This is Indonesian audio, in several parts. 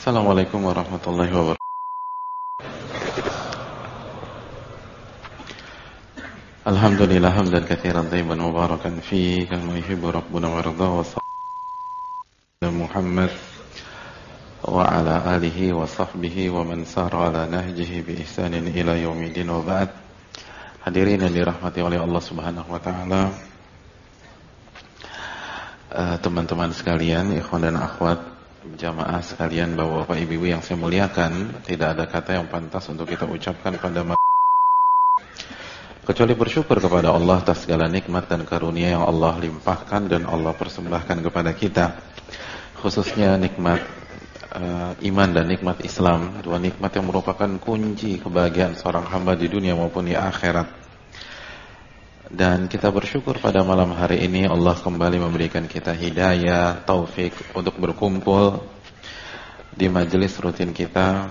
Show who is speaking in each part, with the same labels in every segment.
Speaker 1: Assalamualaikum warahmatullahi wabarakatuh. Alhamdulillah hamdan katsiran thayyiban mubarakan fihi kama yuhibbu rabbuna wa yarda wa sallallahu Muhammad wa ala alihi wa sahbihi wa man sara ala nahjihi bi ihsanin ila yaumidin wa ba'd. Hadirin yang dirahmati oleh Allah Subhanahu wa taala, teman-teman sekalian, ikhwan dan akhwat, jamaah sekalian, bapak-bapak, ibu-ibu yang saya muliakan, tidak ada kata yang pantas untuk kita ucapkan pada kecuali bersyukur kepada Allah atas segala nikmat dan karunia yang Allah limpahkan dan Allah persembahkan kepada kita, khususnya nikmat iman dan nikmat Islam, dua nikmat yang merupakan kunci kebahagiaan seorang hamba di dunia maupun di akhirat. Dan kita bersyukur pada malam hari ini Allah kembali memberikan kita hidayah, taufik untuk berkumpul di majelis rutin kita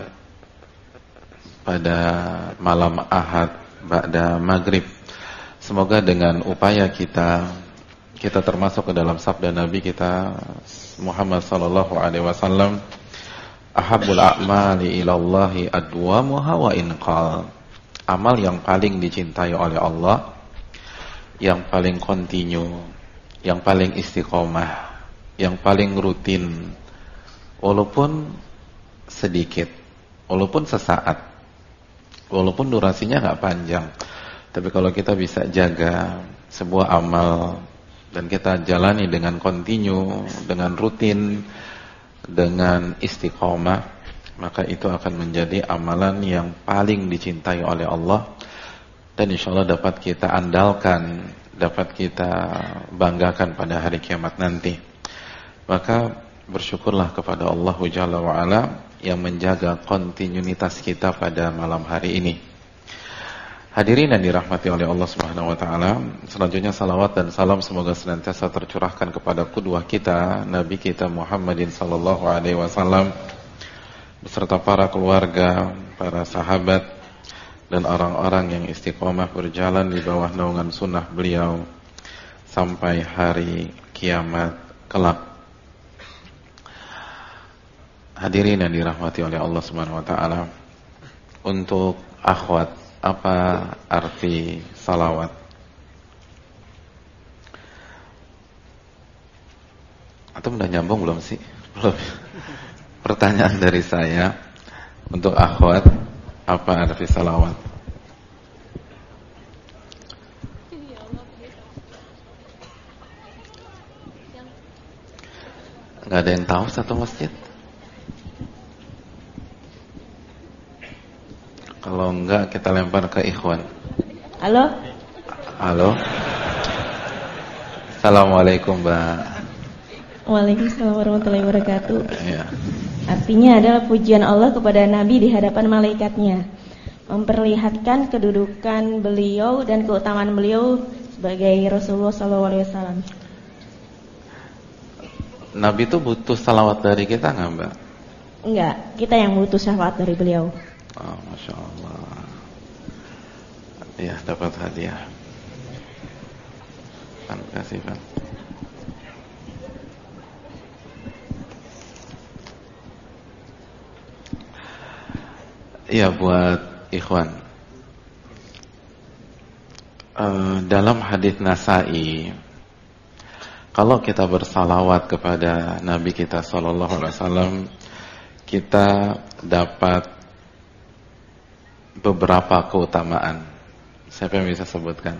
Speaker 1: pada malam Ahad ba'da maghrib. Semoga dengan upaya kita termasuk ke dalam sabda Nabi kita Muhammad sallallahu alaihi wasallam, ahabbul a'mali ilallahi adwamuha wa inqal. Amal yang paling dicintai oleh Allah, yang paling kontinu, yang paling istiqomah, yang paling rutin, walaupun sedikit, walaupun sesaat, walaupun durasinya nggak panjang, tapi kalau kita bisa jaga sebuah amal dan kita jalani dengan kontinu, dengan rutin, dengan istiqomah, maka itu akan menjadi amalan yang paling dicintai oleh Allah. Dan insya Allah dapat kita andalkan, dapat kita banggakan pada hari kiamat nanti. Maka bersyukurlah kepada Allah Jalla wa'ala yang menjaga kontinuitas kita pada malam hari ini. Hadirin yang dirahmati oleh Allah Subhanahu wa taala, selanjutnya salawat dan salam semoga senantiasa tercurahkan kepada qudwah kita, Nabi kita Muhammadin sallallahu alaihi wasallam, beserta para keluarga, para sahabat, dan orang-orang yang istiqomah berjalan di bawah naungan sunnah beliau sampai hari kiamat kelak. Hadirin yang dirahmati oleh Allah Subhanahu wa taala, untuk akhwat, apa arti salawat? Atau udah nyambung belum sih? Belum. Pertanyaan dari saya untuk akhwat, apa arti salawat? Gak ada yang tahu satu masjid? Kalau enggak kita lempar ke ikhwan.
Speaker 2: Halo?
Speaker 1: Halo. Assalamualaikum, Mbak.
Speaker 2: Waalaikumsalam warahmatullahi wabarakatuh.
Speaker 1: Ya.
Speaker 2: Artinya adalah pujian Allah kepada Nabi di hadapan malaikatnya, memperlihatkan kedudukan beliau dan keutamaan beliau sebagai Rasulullah SAW.
Speaker 1: Nabi itu butuh salawat dari kita nggak, Mbak?
Speaker 2: Enggak, kita yang butuh syafaat dari beliau.
Speaker 1: Oh, Masya Allah. Ya, dapat hadiah. Terima kasih, Pak. Iya, buat ikhwan. Dalam hadits Nasa'i, kalau kita bersalawat kepada Nabi kita sallallahu alaihi wasallam, kita dapat beberapa keutamaan. Siapa yang bisa sebutkan?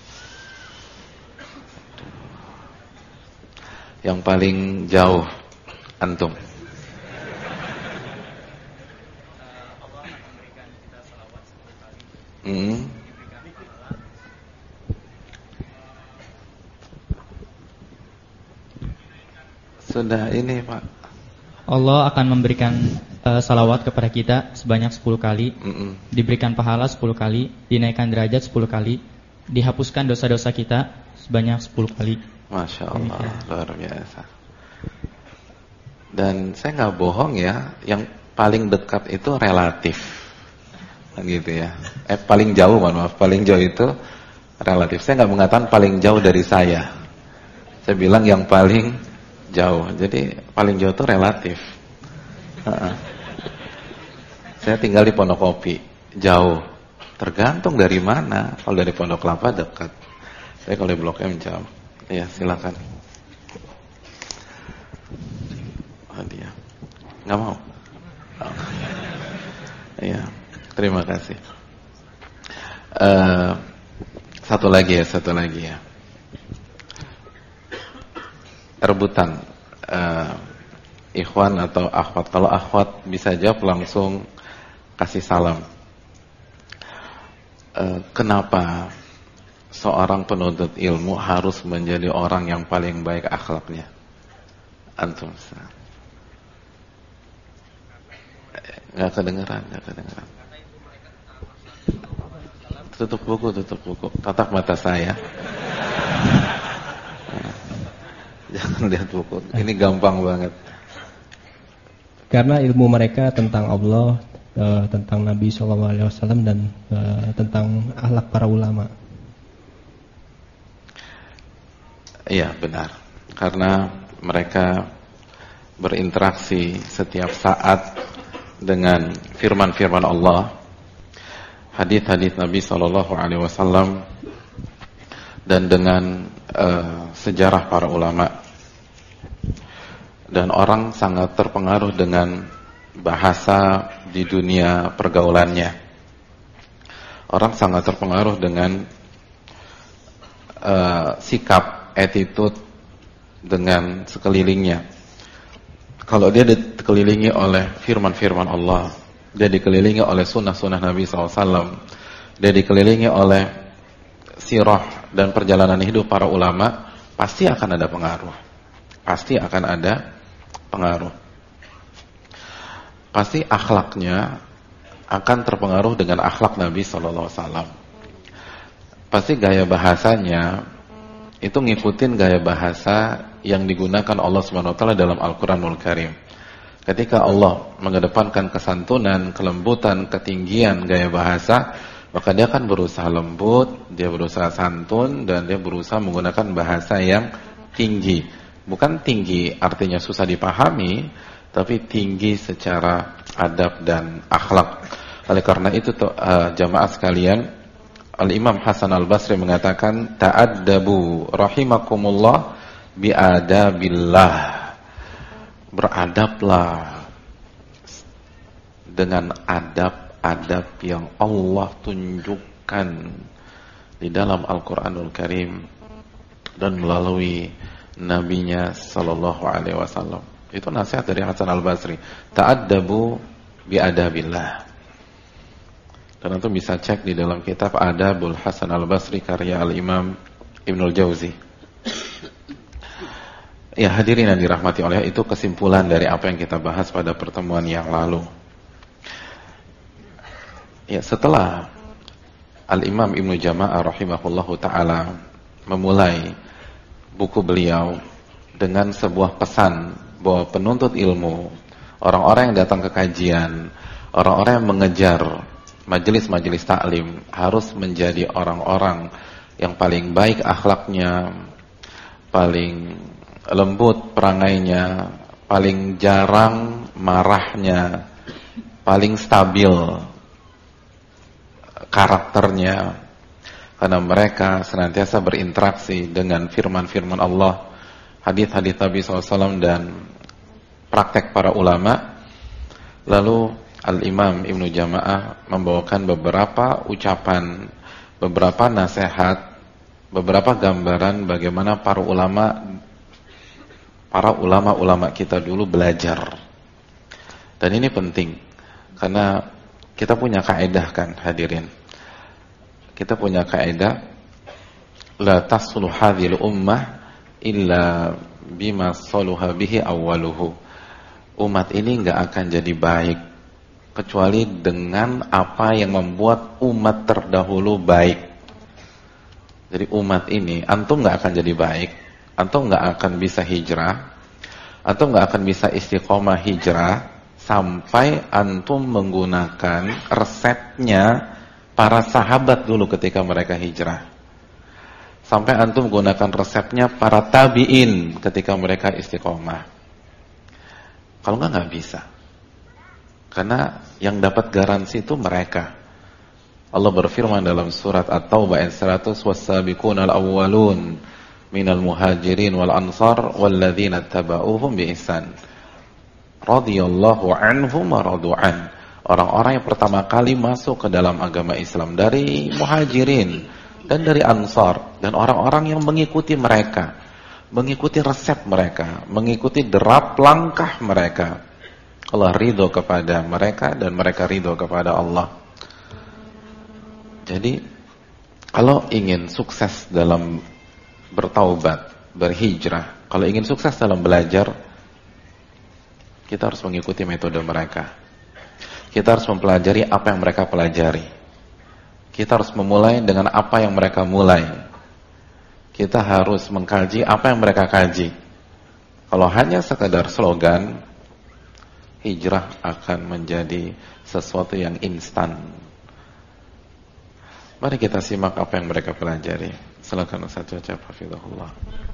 Speaker 1: Yang paling jauh, antum. Sudah ini, Pak.
Speaker 3: Allah akan memberikan salawat kepada kita sebanyak 10 kali, diberikan pahala 10 kali, dinaikkan derajat 10 kali, dihapuskan dosa-dosa kita sebanyak 10 kali.
Speaker 1: Masya Allah, luar biasa. Dan saya nggak bohong ya, yang paling dekat itu relatif, gitu ya. Paling jauh, maaf, paling jauh itu relatif. Saya nggak mengatakan paling jauh dari saya. Saya bilang yang paling jauh. Jadi paling jauh itu relatif. Saya tinggal di Pondokopi, jauh. Tergantung dari mana. Kalau dari Pondok Kelapa dekat. Tapi kalau di Blok M jauh. Ya, silakan. Hadiah. Nggak mau? Iya, terima kasih. Satu lagi ya. Rebutan ikhwan atau akhwat. Kalau akhwat bisa jawab langsung kasih salam. Kenapa seorang penuntut ilmu harus menjadi orang yang paling baik akhlaknya? Antum. Nggak kedengeran. Tutup buku. Tatap mata saya. Jangan lihat buku. Ini gampang banget.
Speaker 4: Karena ilmu mereka tentang Allah, tentang Nabi SAW dan tentang akhlak para ulama.
Speaker 1: Iya, benar. Karena mereka berinteraksi setiap saat dengan firman-firman Allah, hadits-hadits Nabi SAW, dan dengan sejarah para ulama. Dan orang sangat terpengaruh dengan bahasa di dunia pergaulannya. Orang sangat terpengaruh dengan sikap, attitude dengan sekelilingnya. Kalau dia dikelilingi oleh firman-firman Allah, dia dikelilingi oleh sunnah-sunnah Nabi SAW, dia dikelilingi oleh sirah dan perjalanan hidup para ulama, pasti akan ada pengaruh. Pasti akhlaknya akan terpengaruh dengan akhlak Nabi SAW. Pasti gaya bahasanya itu ngikutin gaya bahasa yang digunakan Allah SWT dalam Al-Quranul Karim. Ketika Allah mengedepankan kesantunan, kelembutan, ketinggian gaya bahasa, maka dia akan berusaha lembut, dia berusaha santun, dan dia berusaha menggunakan bahasa yang tinggi. Bukan tinggi artinya susah dipahami, tapi tinggi secara adab dan akhlak. Oleh karena itu jamaah sekalian, Al-Imam Hasan Al-Basri mengatakan, ta'addabu rahimakumullah bi'adabillah. Beradablah dengan adab-adab yang Allah tunjukkan di dalam Al-Quranul Karim dan melalui Nabinya Sallallahu Alaihi Wasallam. Itu nasihat dari Hasan Al-Basri. Ta'addabu bi'adabillah. Dan itu bisa cek di dalam kitab Adabul Hasan Al-Basri karya Al-Imam Ibnul Jauzi. Ya, hadirin yang dirahmati oleh, itu kesimpulan dari apa yang kita bahas pada pertemuan yang lalu. Ya, setelah Al-Imam Ibnu Jama'ah rahimahullahu ta'ala memulai buku beliau dengan sebuah pesan bahwa penuntut ilmu, orang-orang yang datang ke kajian, orang-orang yang mengejar majelis-majelis taklim harus menjadi orang-orang yang paling baik akhlaknya, paling lembut perangainya, paling jarang marahnya, paling stabil karakternya. Karena mereka senantiasa berinteraksi dengan firman-firman Allah, hadits-hadits Nabi SAW, dan praktek para ulama. Lalu Al-Imam Ibnu Jama'ah membawakan beberapa ucapan, beberapa nasihat, beberapa gambaran bagaimana para ulama kita dulu belajar. Dan ini penting, karena kita punya kaidah kan, hadirin. Kita punya kaidah, la tasluh hadhil ummah illa bima saluha bihi awwaluhu. Umat ini enggak akan jadi baik kecuali dengan apa yang membuat umat terdahulu baik. Jadi umat ini, antum enggak akan jadi baik, antum enggak akan bisa hijrah, antum enggak akan bisa istiqomah hijrah sampai antum menggunakan resepnya para sahabat dulu ketika mereka hijrah. Sampai antum gunakan resepnya para tabi'in ketika mereka istiqomah. Kalau enggak bisa. Karena yang dapat garansi itu mereka. Allah berfirman dalam surat At-Taubah ayat 100, "Was-sabiqunal awwalun minal muhajirin wal ansar walladzina tabauhum bi ihsan radhiyallahu anhum wa radu'an." Orang-orang yang pertama kali masuk ke dalam agama Islam dari muhajirin dan dari ansar, dan orang-orang yang mengikuti mereka, mengikuti resep mereka, mengikuti derap langkah mereka, Allah ridho kepada mereka dan mereka ridho kepada Allah. Jadi kalau ingin sukses dalam bertaubat, berhijrah, kalau ingin sukses dalam belajar, kita harus mengikuti metode mereka. Kita harus mempelajari apa yang mereka pelajari. Kita harus memulai dengan apa yang mereka mulai. Kita harus mengkaji apa yang mereka kaji. Kalau hanya sekadar slogan, hijrah akan menjadi sesuatu yang instan. Mari kita simak apa yang mereka pelajari. Silakan Ustaz Cecep, hafizahullah.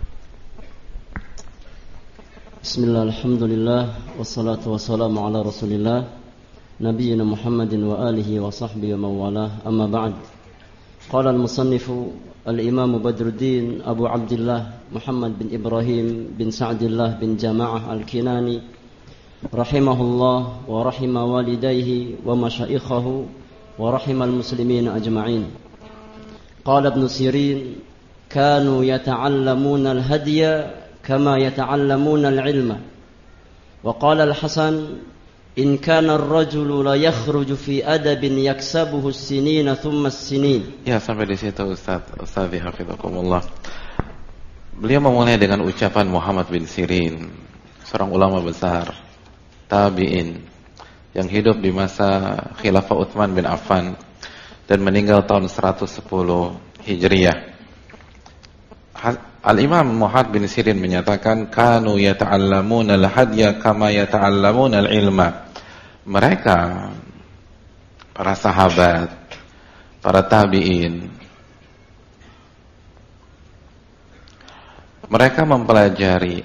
Speaker 5: Bismillah, alhamdulillah, wassalatu wassalamu ala rasulillah, nabiyyina Muhammadin wa alihi wa sahbihi wa mawalah, amma ba'd. Qala al-musannifu al-imam Badruddin Abu Abdullah Muhammad bin Ibrahim bin Sa'dillah bin Jama'ah al-Kinani rahimahullah wa rahima walidayhi wa masyaikhahu ورحم المسلمين أجمعين. قال ابن سيرين: كانوا يتعلمون الهدي كما يتعلمون العلم. وقال الحسن: إن كان الرجل لا يخرج في أدب يكسبه السنين ثم السنين.
Speaker 1: Ya, sampai di situ Ustaz hafizakumullah. Beliau memulai dengan ucapan Muhammad bin Sirin, seorang ulama besar, tabi'in, yang hidup di masa Khilafah Utsman bin Affan dan meninggal tahun 110 Hijriyah. Al-Imam Muhammad bin Sirin menyatakan, kanu yata'allamuna al-hadya kama yata'allamuna al-ilma. Mereka, para sahabat, para tabi'in, mereka mempelajari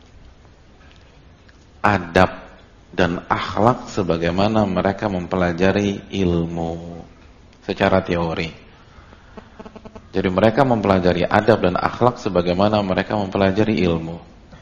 Speaker 1: adab dan akhlak sebagaimana mereka mempelajari ilmu secara teori. Jadi mereka mempelajari adab dan akhlak sebagaimana mereka mempelajari ilmu.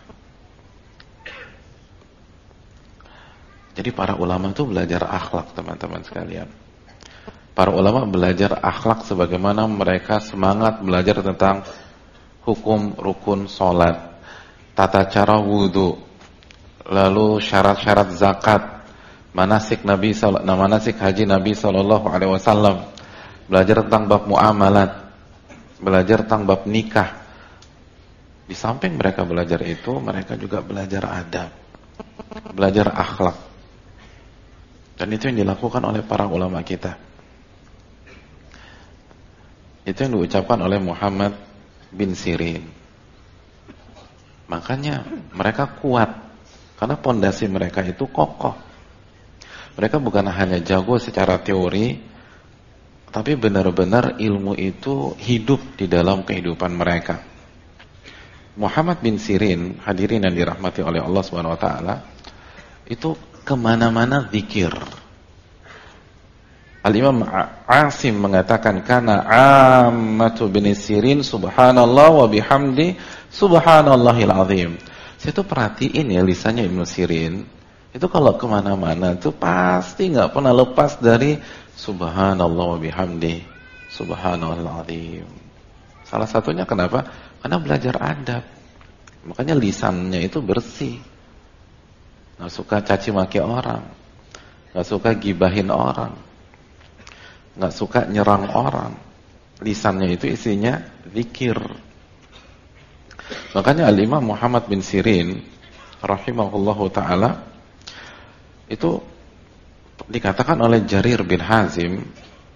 Speaker 1: Jadi para ulama itu belajar akhlak, teman-teman sekalian. Para ulama belajar akhlak sebagaimana mereka semangat belajar tentang hukum rukun salat, tata cara wudu, lalu syarat-syarat zakat, manasik haji Nabi SAW, belajar tentang bab muamalat, belajar tentang bab nikah. Di samping mereka belajar itu, mereka juga belajar adab, belajar akhlak. Dan itu yang dilakukan oleh para ulama kita. Itu yang diucapkan oleh Muhammad bin Sirin. Makanya mereka kuat, karena pondasi mereka itu kokoh. Mereka bukan hanya jago secara teori, tapi benar-benar ilmu itu hidup di dalam kehidupan mereka. Muhammad bin Sirin, hadirin yang dirahmati oleh Allah SWT, itu kemana-mana zikir. Al-Imam Asim mengatakan, kana ammatu bin Sirin subhanallah wa bihamdi subhanallahil azim. Saya tuh perhatiin ya lisannya Ibnu Sirin, itu kalau kemana-mana itu pasti nggak pernah lepas dari subhanallah wa bihamdi subhanallahil azim. Salah satunya kenapa? Karena belajar adab. Makanya lisannya itu bersih, nggak suka caci maki orang, nggak suka gibahin orang, nggak suka nyerang orang. Lisannya itu isinya zikir. Makanya Al-Imam Muhammad bin Sirin rahimahullahu ta'ala itu dikatakan oleh Jarir bin Hazim,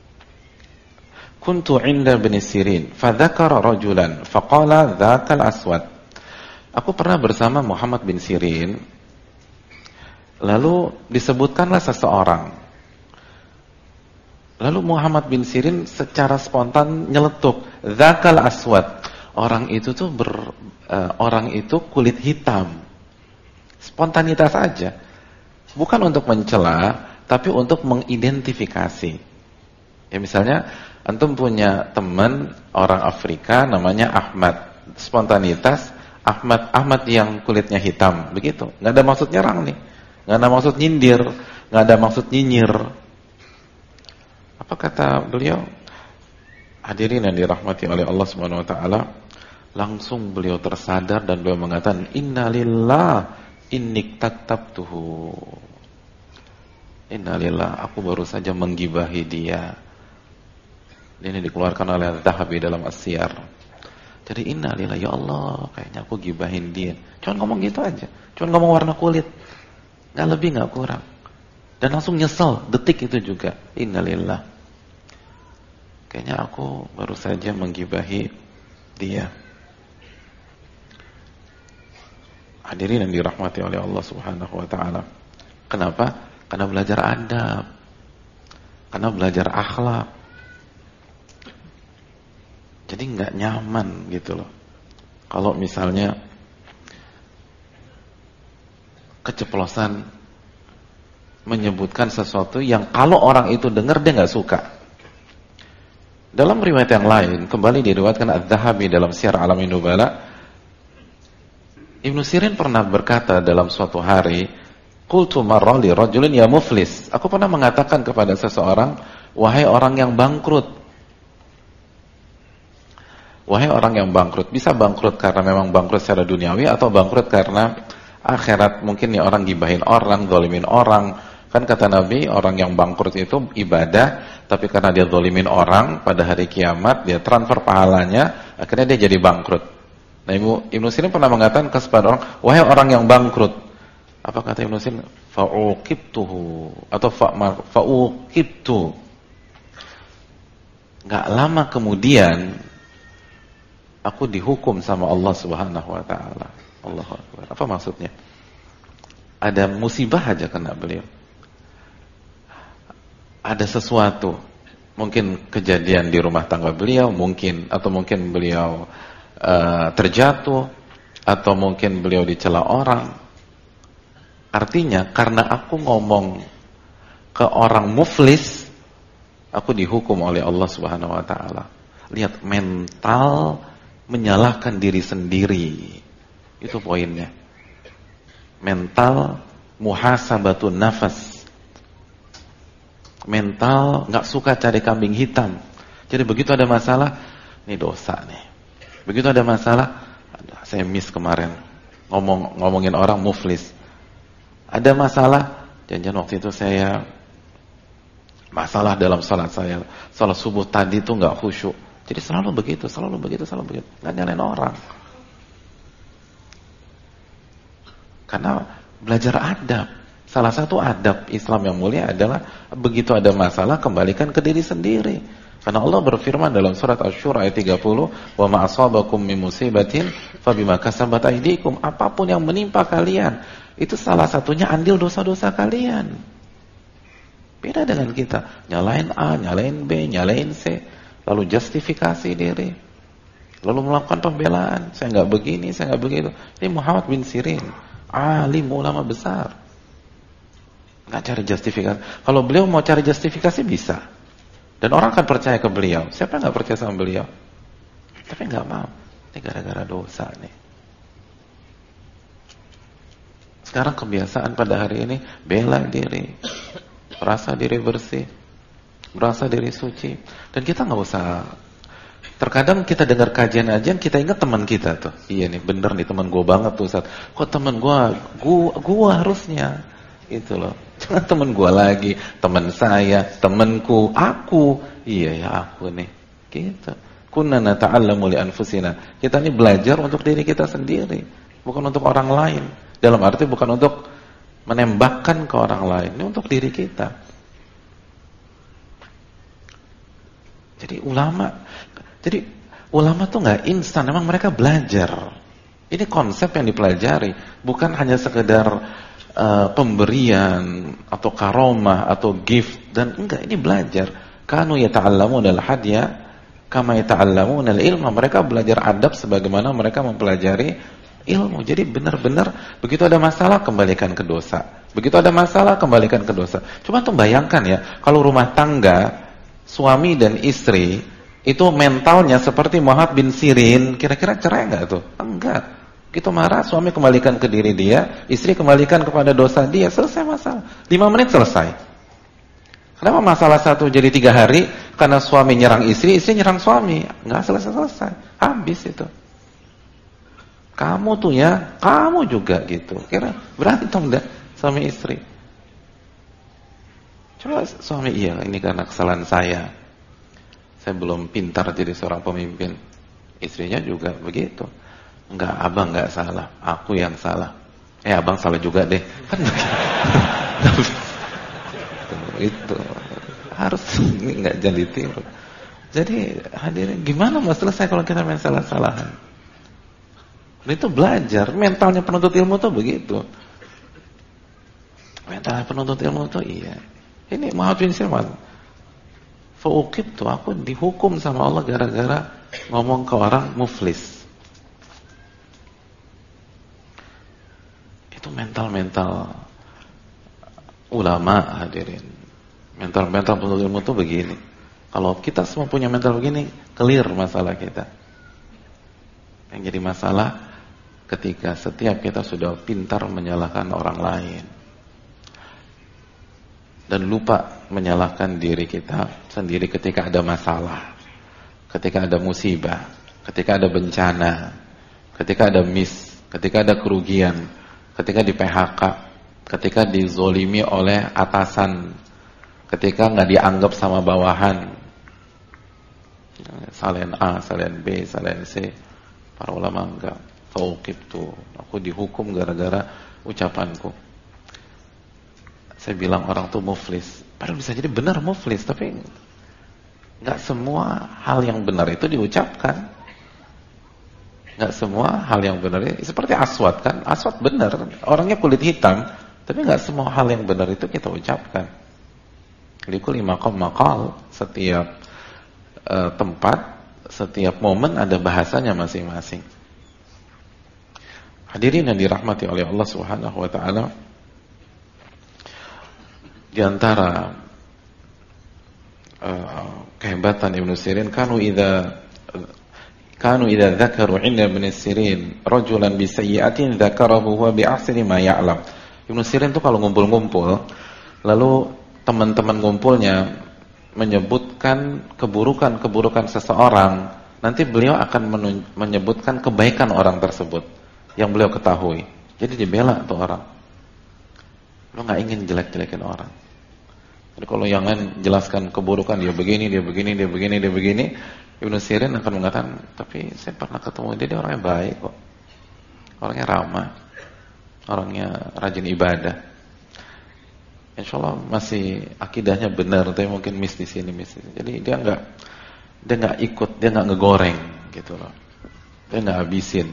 Speaker 1: kuntu inda bin Sirin fadzakara rajulan faqala dzakal aswad. Aku pernah bersama Muhammad bin Sirin, lalu disebutkanlah seseorang. Lalu Muhammad bin Sirin secara spontan nyeletuk, dzakal aswad. Orang itu tuh orang itu kulit hitam. Spontanitas saja. Bukan untuk mencela, tapi untuk mengidentifikasi. Ya misalnya antum punya teman orang Afrika namanya Ahmad, spontanitas Ahmad yang kulitnya hitam, begitu. Nggak ada maksud nyerang nih, nggak ada maksud nyindir, nggak ada maksud nyinyir. Apa kata beliau? Hadirin yang dirahmati oleh Allah Subhanahu Wa Taala, langsung beliau tersadar dan beliau mengatakan, Innalillah innik tatabtuhu. Innalillah, aku baru saja menggibahi dia. Ini dikeluarkan oleh Zahabi dalam As-Siyar. Jadi innalillah, ya Allah, kayaknya aku gibahin dia. Cuma ngomong gitu aja, cuma ngomong warna kulit, nggak lebih nggak kurang. Dan langsung nyesel detik itu juga. Innalillah, kayaknya aku baru saja menggibahi dia. Hadirin yang dirahmati oleh Allah Subhanahu Wa Taala. Kenapa? Karena belajar adab, karena belajar akhlak. Jadi nggak nyaman gitu loh. Kalau misalnya keceplosan menyebutkan sesuatu yang kalau orang itu dengar dia nggak suka. Dalam riwayat yang lain, kembali diriwayatkan Az-Zahabi dalam Siyar Alamin Nubala, Ibnu Sirin pernah berkata dalam suatu hari, qultu marra li rajulin ya muflis. Aku pernah mengatakan kepada seseorang, wahai orang yang bangkrut. Wahai orang yang bangkrut, bisa bangkrut karena memang bangkrut secara duniawi atau bangkrut karena akhirat. Mungkin ya orang gibahin orang, zalimin orang. Kan kata Nabi, orang yang bangkrut itu ibadah, tapi karena dia zalimin orang, pada hari kiamat dia transfer pahalanya, akhirnya dia jadi bangkrut. Nah, Ibnu Sirin pernah mengatakan kepada orang, wahai orang yang bangkrut. Apa kata Ibnu Sirin? Fa'uqibtuhu atau fa'uqibtu. Enggak lama kemudian aku dihukum sama Allah Subhanahu Wa Taala. Allahu Akbar. Apa maksudnya? Ada musibah aja kena beliau. Ada sesuatu, mungkin kejadian di rumah tangga beliau, mungkin beliau terjatuh, atau mungkin beliau dicela orang. Artinya karena aku ngomong ke orang muflis, aku dihukum oleh Allah Subhanahu Wa Taala. Lihat, mental menyalahkan diri sendiri. Itu poinnya. Mental muhasabatun nafas. Mental nggak suka cari kambing hitam. Jadi begitu ada masalah, ini dosa nih. Begitu ada masalah, saya miss kemarin ngomongin orang muflis. Ada masalah, jangan waktu itu saya masalah dalam salat saya, salat subuh tadi itu nggak khusyuk. Jadi selalu begitu. Nggak nyalain orang. Karena belajar adab. Salah satu adab Islam yang mulia adalah begitu ada masalah, kembalikan ke diri sendiri. Karena Allah berfirman dalam surat Asy-Syura ayat 30, "Wa ma asabakum min musibatin fabima kasabat aydikum." Apapun yang menimpa kalian, itu salah satunya andil dosa-dosa kalian. Beda dengan kita, nyalain A, nyalain B, nyalain C, lalu justifikasi diri, lalu melakukan pembelaan, saya nggak begini, saya nggak begitu. Ini Muhammad bin Sirin, alim ulama besar, nggak cari justifikasi. Kalau beliau mau cari justifikasi bisa, dan orang akan percaya ke beliau. Siapa nggak percaya sama beliau? Tapi nggak mau. Ini gara-gara dosa nih. Sekarang kebiasaan pada hari ini bela diri, merasa diri bersih, merasa diri suci, dan kita nggak usah. Terkadang kita dengar kajian-kajian, kita ingat teman kita tuh. Iya nih, bener nih teman gue banget tuh Ustaz. Kok teman gue harusnya itu loh. Jangan teman gue lagi, teman saya, temanku, aku. Iya ya aku nih. Gitu. Kunna nata'allamu li anfusina. Kita ini belajar untuk diri kita sendiri, bukan untuk orang lain. Dalam arti bukan untuk menembakkan ke orang lain, ini untuk diri kita. Jadi ulama tuh nggak instan, memang mereka belajar. Ini konsep yang dipelajari, bukan hanya sekedar pemberian atau karomah atau gift, dan enggak, ini belajar. Kanu yata'allamuna al-hadya kama yata'allamuna al-ilma. Mereka belajar adab sebagaimana mereka mempelajari ilmu. Jadi benar-benar begitu ada masalah kembalikan ke dosa. Begitu ada masalah kembalikan ke dosa. Coba tuh bayangkan ya, kalau rumah tangga suami dan istri itu mentalnya seperti Muhammad bin Sirin, kira-kira cerai enggak tuh? Enggak. Begitu marah, suami kembalikan ke diri dia, istri kembalikan kepada dosa dia, selesai masalah. 5 menit selesai. Kenapa masalah satu jadi 3 hari? Karena suami nyerang istri, istri nyerang suami. Enggak selesai-selesai. Habis itu. Kamu tuh ya, kamu juga gitu. Kira berantem dah suami istri. Coba suami, iya ini karena kesalahan saya belum pintar jadi seorang pemimpin. Istrinya juga begitu. Enggak, abang enggak salah, aku yang salah. Abang salah juga deh. Kan itu harus ini enggak jadi tiru. Jadi hadirin, gimana mau selesai kalau kita main salah-salahan? Itu belajar, mentalnya penuntut ilmu tuh begitu. Mentalnya penuntut ilmu tuh iya. Ini Muhammad bin Sirin, fauqibtu, aku dihukum sama Allah gara-gara ngomong ke orang muflis. Itu mental-mental ulama hadirin. Mental-mental penuntut ilmu tuh begini. Kalau kita semua punya mental begini, clear masalah kita. Yang jadi masalah ketika setiap kita sudah pintar menyalahkan orang lain dan lupa menyalahkan diri kita sendiri ketika ada masalah, ketika ada musibah, ketika ada bencana, ketika ada ketika ada kerugian, ketika di PHK, ketika dizolimi oleh atasan, ketika nggak dianggap sama bawahan, salin A, salin B, salin C. Para ulama enggak, fauqibtu, aku dihukum gara-gara ucapanku. Saya bilang orang tuh muflis, padahal bisa jadi benar muflis, tapi nggak semua hal yang benar itu diucapkan. Nggak semua hal yang benar seperti Aswad kan, Aswad benar, orangnya kulit hitam, tapi nggak semua hal yang benar itu kita ucapkan. Likulli maqam maqal, setiap tempat, setiap momen ada bahasanya masing-masing. Hadirin yang dirahmati oleh Allah Subhanahu wa taala, di antara kehebatan Ibnu Sirin, kanu idza dzakaru 'inda Ibnu Sirin rajulan bi sayyi'atin dzakarahu huwa bi ahsani ma ya'lam. Ibnu Sirin tuh kalau ngumpul-ngumpul, lalu teman-teman ngumpulnya menyebutkan keburukan-keburukan seseorang, nanti beliau akan menyebutkan kebaikan orang tersebut yang beliau ketahui. Jadi dibela tuh orang. Lo nggak ingin jelek-jelekin orang. Jadi kalau yang lain jelaskan keburukan, dia begini, dia begini, dia begini, dia begini, Ibnu Sirin akan mengatakan, tapi saya pernah ketemu dia orangnya baik kok, orangnya ramah, orangnya rajin ibadah. Insya Allah masih akidahnya benar, tapi mungkin miss di sini, miss di sini. Jadi dia nggak ikut, dia nggak ngegoreng gitu loh, dia nggak habisin.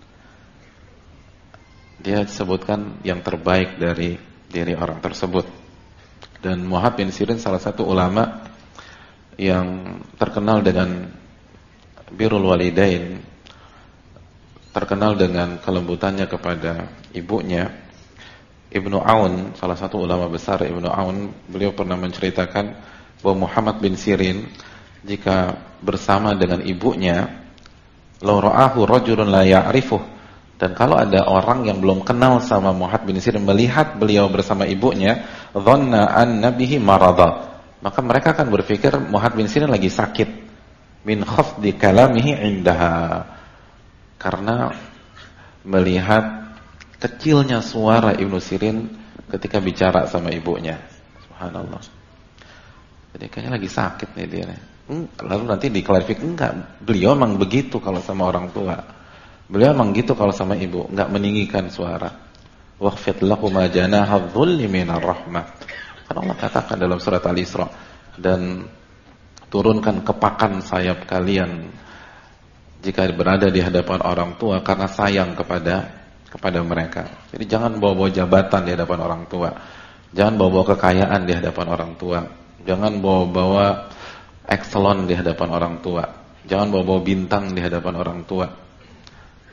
Speaker 1: Dia sebutkan yang terbaik dari diri orang tersebut. Dan Muhammad bin Sirin salah satu ulama yang terkenal dengan birrul walidain, terkenal dengan kelembutannya kepada ibunya. Ibnu Aun, salah satu ulama besar Ibnu Aun, beliau pernah menceritakan bahwa Muhammad bin Sirin jika bersama dengan ibunya, law ra'ahu rajulun la ya'rifuh, dan kalau ada orang yang belum kenal sama Muhammad bin Sirin melihat beliau bersama ibunya, dhanna anna bihi marada, maka mereka akan berpikir Muhammad bin Sirin lagi sakit, min khafdi kalamihi indaha, karena melihat kecilnya suara Ibnu Sirin ketika bicara sama ibunya. Subhanallah. Jadi kayaknya lagi sakit nih dia. Lalu nanti diklarifikasi, enggak, beliau memang begitu kalau sama orang tua. Beliau memang gitu kalau sama ibu, enggak meninggikan suara. Waqfid lahum janaha dhulli minar rahmah. Kan Allah katakan dalam surat Al-Isra, dan turunkan kepakan sayap kalian jika berada di hadapan orang tua karena sayang kepada mereka. Jadi jangan bawa-bawa jabatan di hadapan orang tua. Jangan bawa-bawa kekayaan di hadapan orang tua. Jangan bawa-bawa ekselon di hadapan orang tua. Jangan bawa-bawa bintang di hadapan orang tua.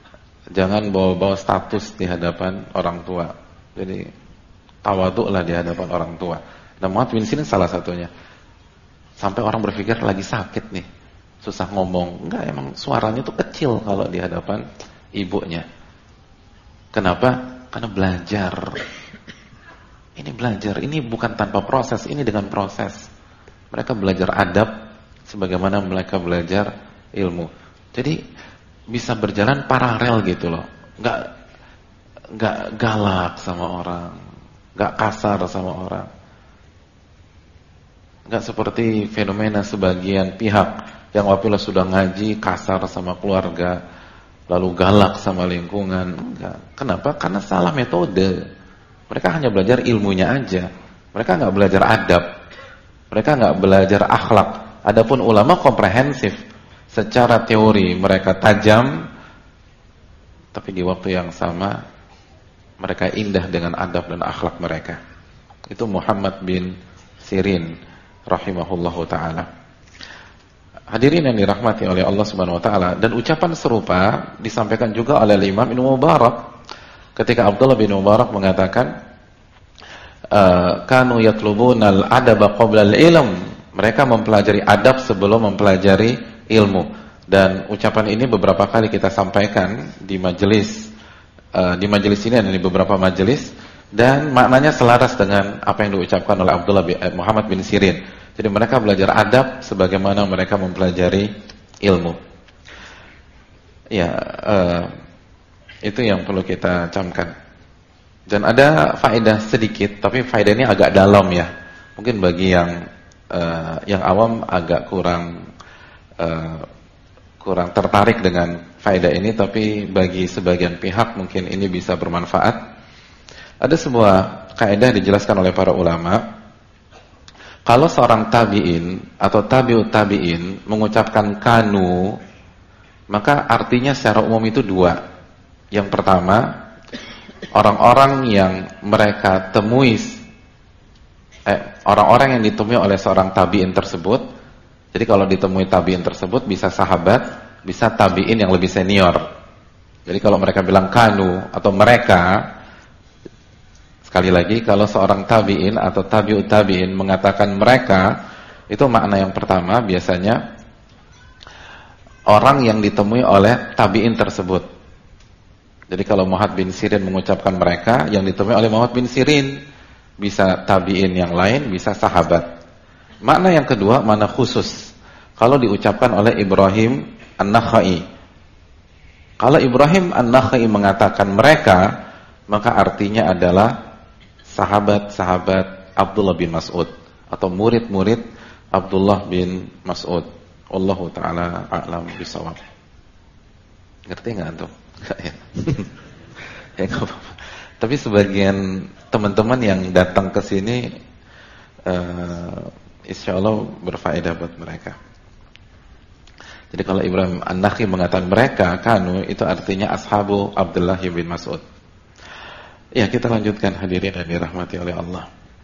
Speaker 1: Jangan bawa-bawa status di hadapan orang tua. Jadi tawaduklah di hadapan orang tua. Dan Muhammad bin Sirin salah satunya. Sampai orang berpikir lagi sakit nih, susah ngomong. Enggak, emang suaranya tuh kecil kalau di hadapan ibunya. Kenapa? Karena belajar. Ini belajar, ini bukan tanpa proses, ini dengan proses. Mereka belajar adab sebagaimana mereka belajar ilmu. Jadi bisa berjalan paralel gitu loh. Enggak galak sama orang, enggak kasar sama orang. Enggak seperti fenomena sebagian pihak yang apabila sudah ngaji kasar sama keluarga, lalu galak sama lingkungan. Enggak. Kenapa? Karena salah metode. Mereka hanya belajar ilmunya aja. Mereka enggak belajar adab. Mereka enggak belajar akhlak. Adapun ulama komprehensif. Secara teori mereka tajam, tapi di waktu yang sama mereka indah dengan adab dan akhlak mereka. Itu Muhammad bin Sirin rahimahullahu taala. Hadirin yang dirahmati oleh Allah Subhanahu wa taala, dan ucapan serupa disampaikan juga oleh Imam Ibnu Mubarak ketika Abdullah bin Mubarak mengatakan kanu yatlubuna al-adaba qabla al-ilm. Mereka mempelajari adab sebelum mempelajari ilmu. Dan ucapan ini beberapa kali kita sampaikan di majelis ini dan di beberapa majelis, dan maknanya selaras dengan apa yang diucapkan oleh Muhammad bin Sirin. Jadi mereka belajar adab sebagaimana mereka mempelajari ilmu. Ya, itu yang perlu kita camkan. Dan ada faedah sedikit, tapi faedah ini agak dalam ya. Mungkin bagi yang awam agak kurang tertarik dengan faedah ini, tapi bagi sebagian pihak mungkin ini bisa bermanfaat. Ada sebuah kaidah dijelaskan oleh para ulama. Kalau seorang tabi'in atau tabi'ut tabi'in mengucapkan kanu, maka artinya secara umum itu dua. Yang pertama, orang-orang yang mereka temui, orang-orang yang ditemui oleh seorang tabi'in tersebut. Jadi kalau ditemui tabi'in tersebut bisa sahabat, bisa tabi'in yang lebih senior. Jadi kalau mereka bilang kanu atau mereka, sekali lagi kalau seorang tabi'in atau tabi'ut tabi'in mengatakan mereka, itu makna yang pertama biasanya orang yang ditemui oleh tabi'in tersebut. Jadi kalau Muhammad bin Sirin mengucapkan mereka, yang ditemui oleh Muhammad bin Sirin bisa tabi'in yang lain, bisa sahabat. Makna yang kedua, makna khusus. Kalau diucapkan oleh Ibrahim An-Nakhai. Kalau Ibrahim An-Nakhai mengatakan mereka, maka artinya adalah sahabat-sahabat Abdullah bin Mas'ud atau murid-murid Abdullah bin Mas'ud. Wallahu ta'ala a'lam bishawab. Ngerti nggak antum? Ya, nggak apa-apa. Tapi sebagian teman-teman yang datang ke sini insyaallah berfaedah buat mereka. Jadi kalau Ibrahim An-Nakhi mengatakan mereka kanu, itu artinya ashabu Abdullah bin Mas'ud. Ya, kita lanjutkan hadirin yang dirahmati oleh Allah.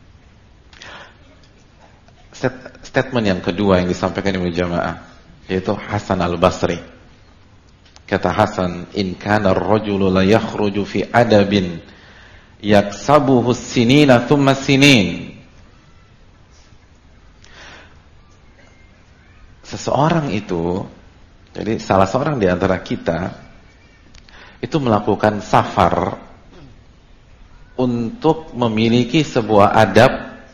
Speaker 1: Statement yang kedua yang disampaikan oleh jamaah, yaitu Hasan Al-Basri. Kata Hasan, in kana ar-rajulu la yakhruju fi adabin yaksabuhu as-sinina thumma as-sinin. Seseorang itu, jadi salah seorang di antara kita itu melakukan safar untuk memiliki sebuah adab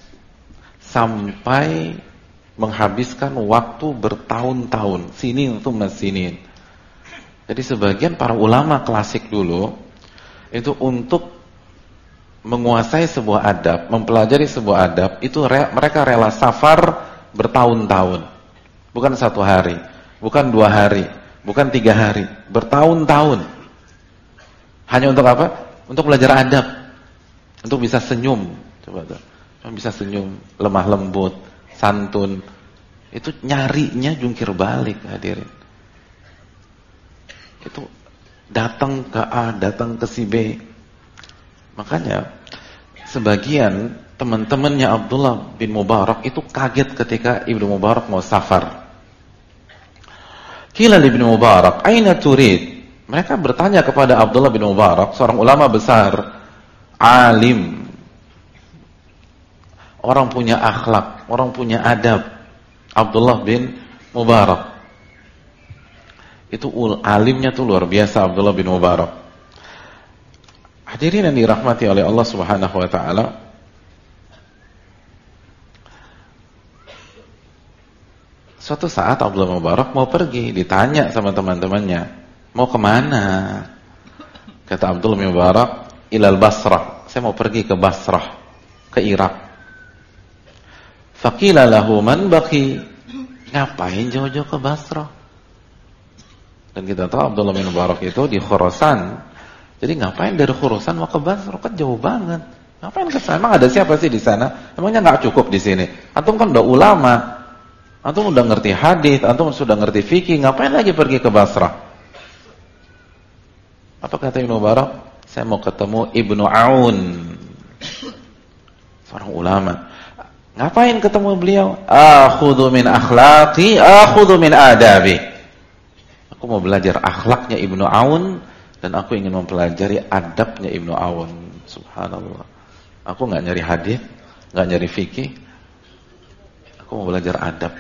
Speaker 1: sampai menghabiskan waktu bertahun-tahun, sinin untuk masinin. Jadi sebagian para ulama klasik dulu itu untuk menguasai sebuah adab, mempelajari sebuah adab, itu mereka rela safar bertahun-tahun. Bukan 1 hari, bukan 2 hari, bukan 3 hari, bertahun-tahun. Hanya untuk apa? Untuk belajar adab, untuk bisa senyum. Coba tuh, bisa senyum, lemah lembut, santun. Itu nyarinya jungkir balik, hadirin. Itu datang ke A, datang ke si B. Makanya sebagian teman-temannya Abdullah bin Mubarak itu kaget ketika Ibnu Mubarak mau safar. Qila li Ibnu Mubarak, "Aina turid?" Mereka bertanya kepada Abdullah bin Mubarak, seorang ulama besar, alim, orang punya akhlak, orang punya adab. Abdullah bin Mubarak itu alimnya tuh luar biasa. Abdullah bin Mubarak, hadirin yang dirahmati oleh Allah Subhanahu wa taala, suatu saat Abdullah bin Mubarak mau pergi, ditanya sama teman-temannya, mau kemana? Kata Abdullah bin Mubarak, ilal Basrah, saya mau pergi ke Basrah, ke Irak. Faqila lahu man baqi, ngapain jauh-jauh ke Basrah? Dan kita tahu Abdullah bin Mubarak itu di Khurasan. Jadi ngapain dari Khurasan mau ke Basrah? Kan jauh banget. Ngapain ke sana? Emang ada siapa sih di sana? Emangnya nggak cukup di sini? Antum kan udah ulama, antum udah ngerti hadis, antum sudah ngerti fikih, ngapain lagi pergi ke Basrah? Apa kata Ibnu Mubarak? Saya mau ketemu Ibnu Aun, seorang ulama. Ngapain ketemu beliau? Akhudhu min akhlaqi, akhudhu min adabi. Aku mau belajar akhlaknya Ibnu Aun dan aku ingin mempelajari adabnya Ibnu Aun. Subhanallah. Aku nggak nyari hadis, nggak nyari fikih. Aku mau belajar adab.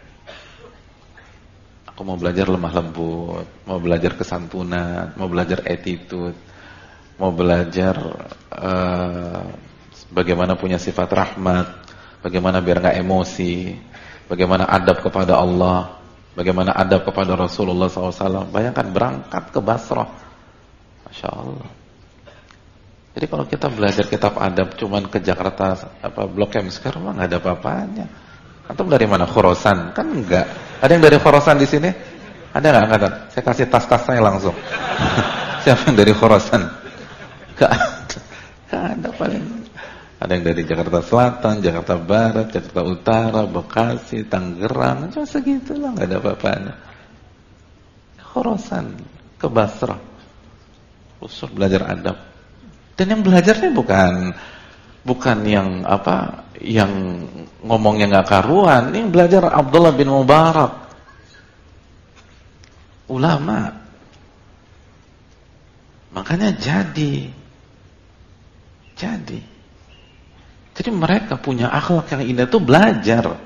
Speaker 1: Aku mau belajar lemah lembut, mau belajar kesantunan, mau belajar attitude, mau belajar bagaimana punya sifat rahmat, bagaimana biar nggak emosi, bagaimana adab kepada Allah, bagaimana adab kepada Rasulullah SAW. Bayangkan berangkat ke Basrah, Masya Allah. Jadi kalau kita belajar kitab adab cuman ke Jakarta, Blok M sekarang mah nggak ada apa-apanya. Antum dari mana? Khurasan? Kan enggak. Ada yang dari Khurasan di sini? Ada enggak angkatan? Saya kasih tas-tas saya langsung. Siapa yang dari Khurasan? Enggak ada paling. Ada yang dari Jakarta Selatan, Jakarta Barat, Jakarta Utara, Bekasi, Tangerang, cuma segitulah, enggak ada apa-apanya. Khurasan ke Basrah. Usul belajar adab. Dan yang belajarnya bukan yang yang ngomongnya nggak karuan. Ini belajar Abdullah bin Mubarak, ulama. Makanya jadi mereka punya akhlak yang indah itu belajar,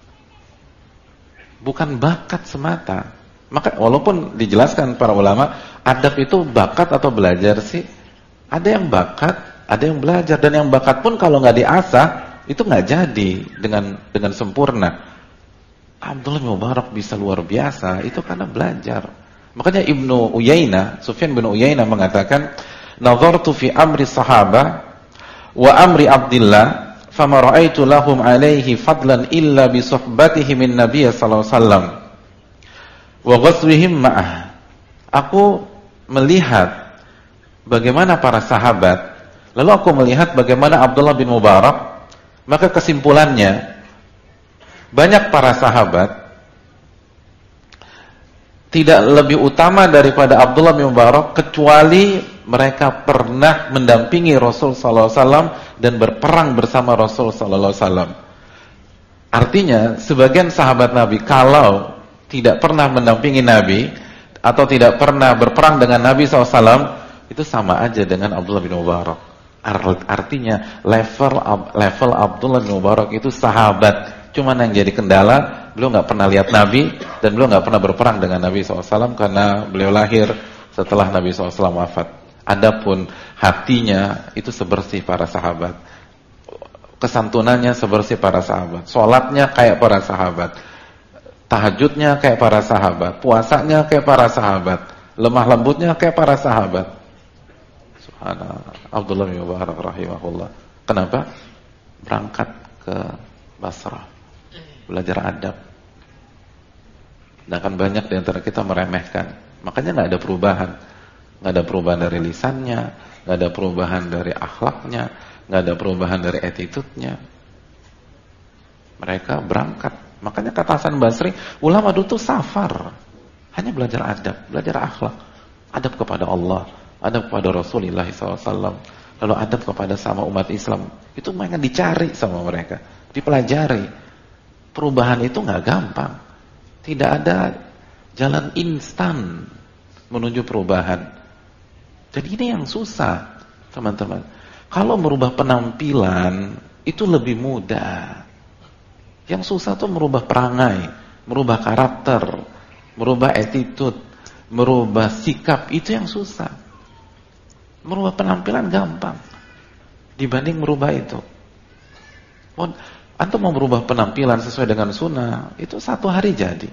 Speaker 1: bukan bakat semata. Maka walaupun dijelaskan para ulama, adab itu bakat atau belajar sih? Ada yang bakat, ada yang belajar, dan yang bakat pun kalau nggak diasah itu nggak jadi dengan sempurna. Abdullah bin Mubarak bisa luar biasa itu karena belajar. Makanya Ibnu Uyainah, Sufyan bin Uyainah mengatakan, "Nazartu fi amri sahaba wa amri Abdillah, fama ra'aitu lahum alaihi fadlan illa bi suhbatihi min Nabiy sallallahu alaihi wasallam wa ghazwihim ma'ah." Aku melihat bagaimana para sahabat, lalu aku melihat bagaimana Abdullah bin Mubarak. Maka kesimpulannya, banyak para sahabat tidak lebih utama daripada Abdullah bin Mubarak kecuali mereka pernah mendampingi Rasul sallallahu alaihi wasallam dan berperang bersama Rasul sallallahu alaihi wasallam. Artinya, sebagian sahabat Nabi kalau tidak pernah mendampingi Nabi atau tidak pernah berperang dengan Nabi sallallahu alaihi wasallam, itu sama aja dengan Abdullah bin Mubarak. Artinya level Abdullah bin Mubarak itu sahabat. Cuman yang jadi kendala, beliau nggak pernah lihat Nabi dan beliau nggak pernah berperang dengan Nabi SAW karena beliau lahir setelah Nabi SAW wafat. Adapun hatinya itu sebersih para sahabat, kesantunannya sebersih para sahabat, sholatnya kayak para sahabat, tahajudnya kayak para sahabat, puasanya kayak para sahabat, lemah lembutnya kayak para sahabat. Abdullah bin Mubarak rahimahullah. Kenapa? Berangkat ke Basrah, belajar adab. Dan kan banyak di antara kita meremehkan. Makanya nggak ada perubahan. Nggak ada perubahan dari lisannya, nggak ada perubahan dari akhlaknya, nggak ada perubahan dari attitude-nya. Mereka berangkat. Makanya kata Hasan Basri, ulama dulu tuh safar, hanya belajar adab, belajar akhlak, adab kepada Allah, adab kepada Rasulullah SAW, lalu adab kepada sama umat Islam. Itu mereka dicari sama mereka, dipelajari. Perubahan itu nggak gampang, tidak ada jalan instan menuju perubahan. Dan ini yang susah, teman-teman. Kalau merubah penampilan itu lebih mudah. Yang susah tuh merubah perangai, merubah karakter, merubah attitude, merubah sikap, itu yang susah. Merubah penampilan gampang dibanding merubah itu. Antum mau merubah penampilan sesuai dengan sunnah, itu 1 hari jadi.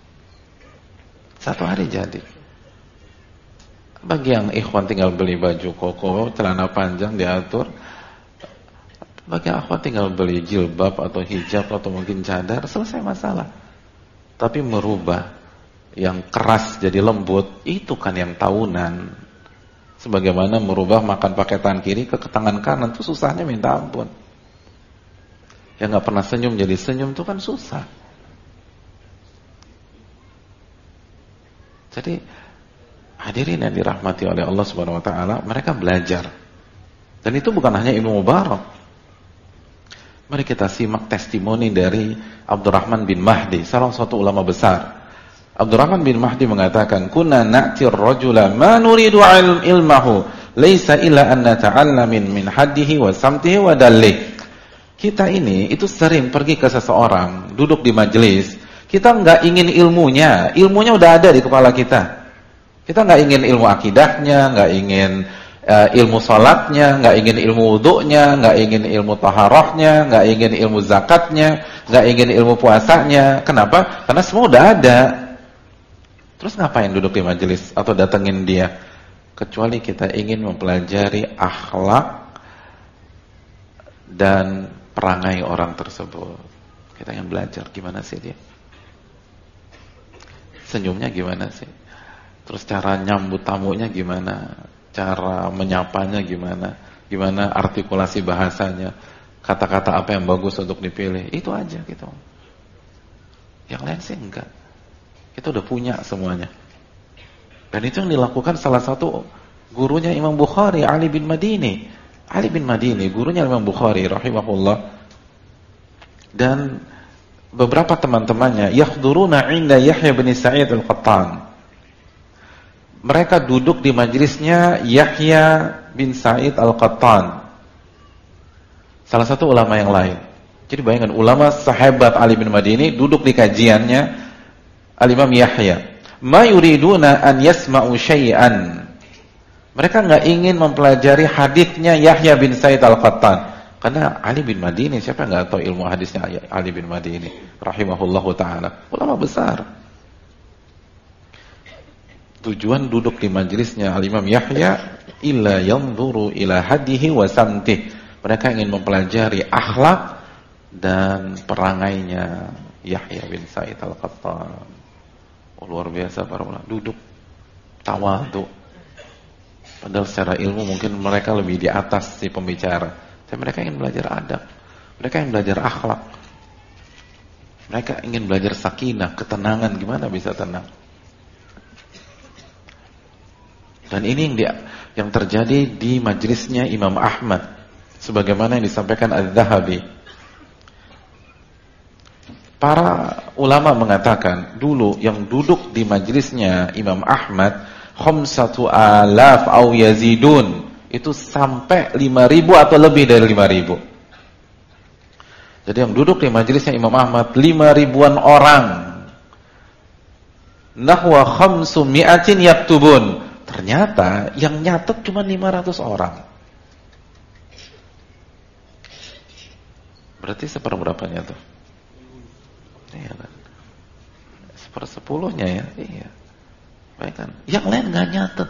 Speaker 1: 1 hari jadi. Bagi yang ikhwan tinggal beli baju koko, celana panjang diatur. Bagi akhwat tinggal beli jilbab atau hijab atau mungkin cadar, selesai masalah. Tapi merubah yang keras jadi lembut, itu kan yang tahunan. Sebagaimana merubah makan pakai tangan kiri ke tangan kanan, itu susahnya minta ampun. Yang gak pernah senyum jadi senyum, itu kan susah. Jadi hadirin yang dirahmati oleh Allah Subhanahu wa taala, mereka belajar. Dan itu bukan hanya Ibnu Mubarak. Mari kita simak testimoni dari Abdurrahman bin Mahdi, salah satu ulama besar. Abdurrahman bin Mahdi mengatakan, "Kunna na'tir rajula ma nuridu ilmahu, laisa illa an nata'alla min haddihi wa samtihi wa dallih." Kita ini itu sering pergi ke seseorang, duduk di majelis, kita enggak ingin ilmunya, ilmunya udah ada di kepala kita. Kita enggak ingin ilmu akidahnya, enggak ingin ilmu salatnya, enggak ingin ilmu wudunya, enggak ingin ilmu taharahnya, enggak ingin ilmu zakatnya, enggak ingin ilmu puasanya. Kenapa? Karena semua udah ada. Terus ngapain duduk di majelis atau datengin dia? Kecuali kita ingin mempelajari akhlak dan perangai orang tersebut. Kita ingin belajar gimana sih dia, senyumnya gimana sih, terus cara nyambut tamunya gimana, cara menyapanya gimana, gimana artikulasi bahasanya, kata-kata apa yang bagus untuk dipilih. Itu aja gitu. Yang lain sih enggak. Kita udah punya semuanya. Dan itu yang dilakukan salah satu gurunya Imam Bukhari, Ali bin Madini. Ali bin Madini, gurunya Imam Bukhari rahimahullah. Dan beberapa teman-temannya yahduruna 'inda Yahya bin Sa'id al-Qattan. Mereka duduk di majelisnya Yahya bin Sa'id al-Qattan, salah satu ulama yang lain. Jadi bayangkan, ulama sahabat Ali bin Madini duduk di kajiannya Al-Imam Yahya. Ma yuriduna an yasma'u syai'an. Mereka enggak ingin mempelajari hadisnya Yahya bin Sa'id al-Qattan. Karena Ali bin Madini, siapa yang enggak tahu ilmu hadisnya Ali bin Madini rahimahullahu taala, ulama besar. Tujuan duduk di majelisnya Al-Imam Yahya illa yanzuru ila hadihi wa samtih. Mereka ingin mempelajari akhlak dan perangainya Yahya bin Sa'id al-Qattan. Oh, luar biasa para ulama, duduk tawadhu. Padahal secara ilmu mungkin mereka lebih di atas si pembicara. Tapi mereka ingin belajar adab. Mereka ingin belajar akhlak. Mereka ingin belajar sakinah, ketenangan, gimana bisa tenang. Dan ini yang terjadi di majelisnya Imam Ahmad, sebagaimana yang disampaikan Al-Dhahabi. Para ulama mengatakan dulu yang duduk di majelisnya Imam Ahmad 5,000 au yazidun, itu sampai 5.000 atau lebih dari 5.000. Jadi yang duduk di majelisnya Imam Ahmad 5.000-an orang. Nahwa 500 yaktubun. Ternyata yang nyatet cuma 500 orang. Berarti seperberapanya tuh? Iya kan? 1/10-nya ya? Iya. Baik kan? Yang lain gak nyatet.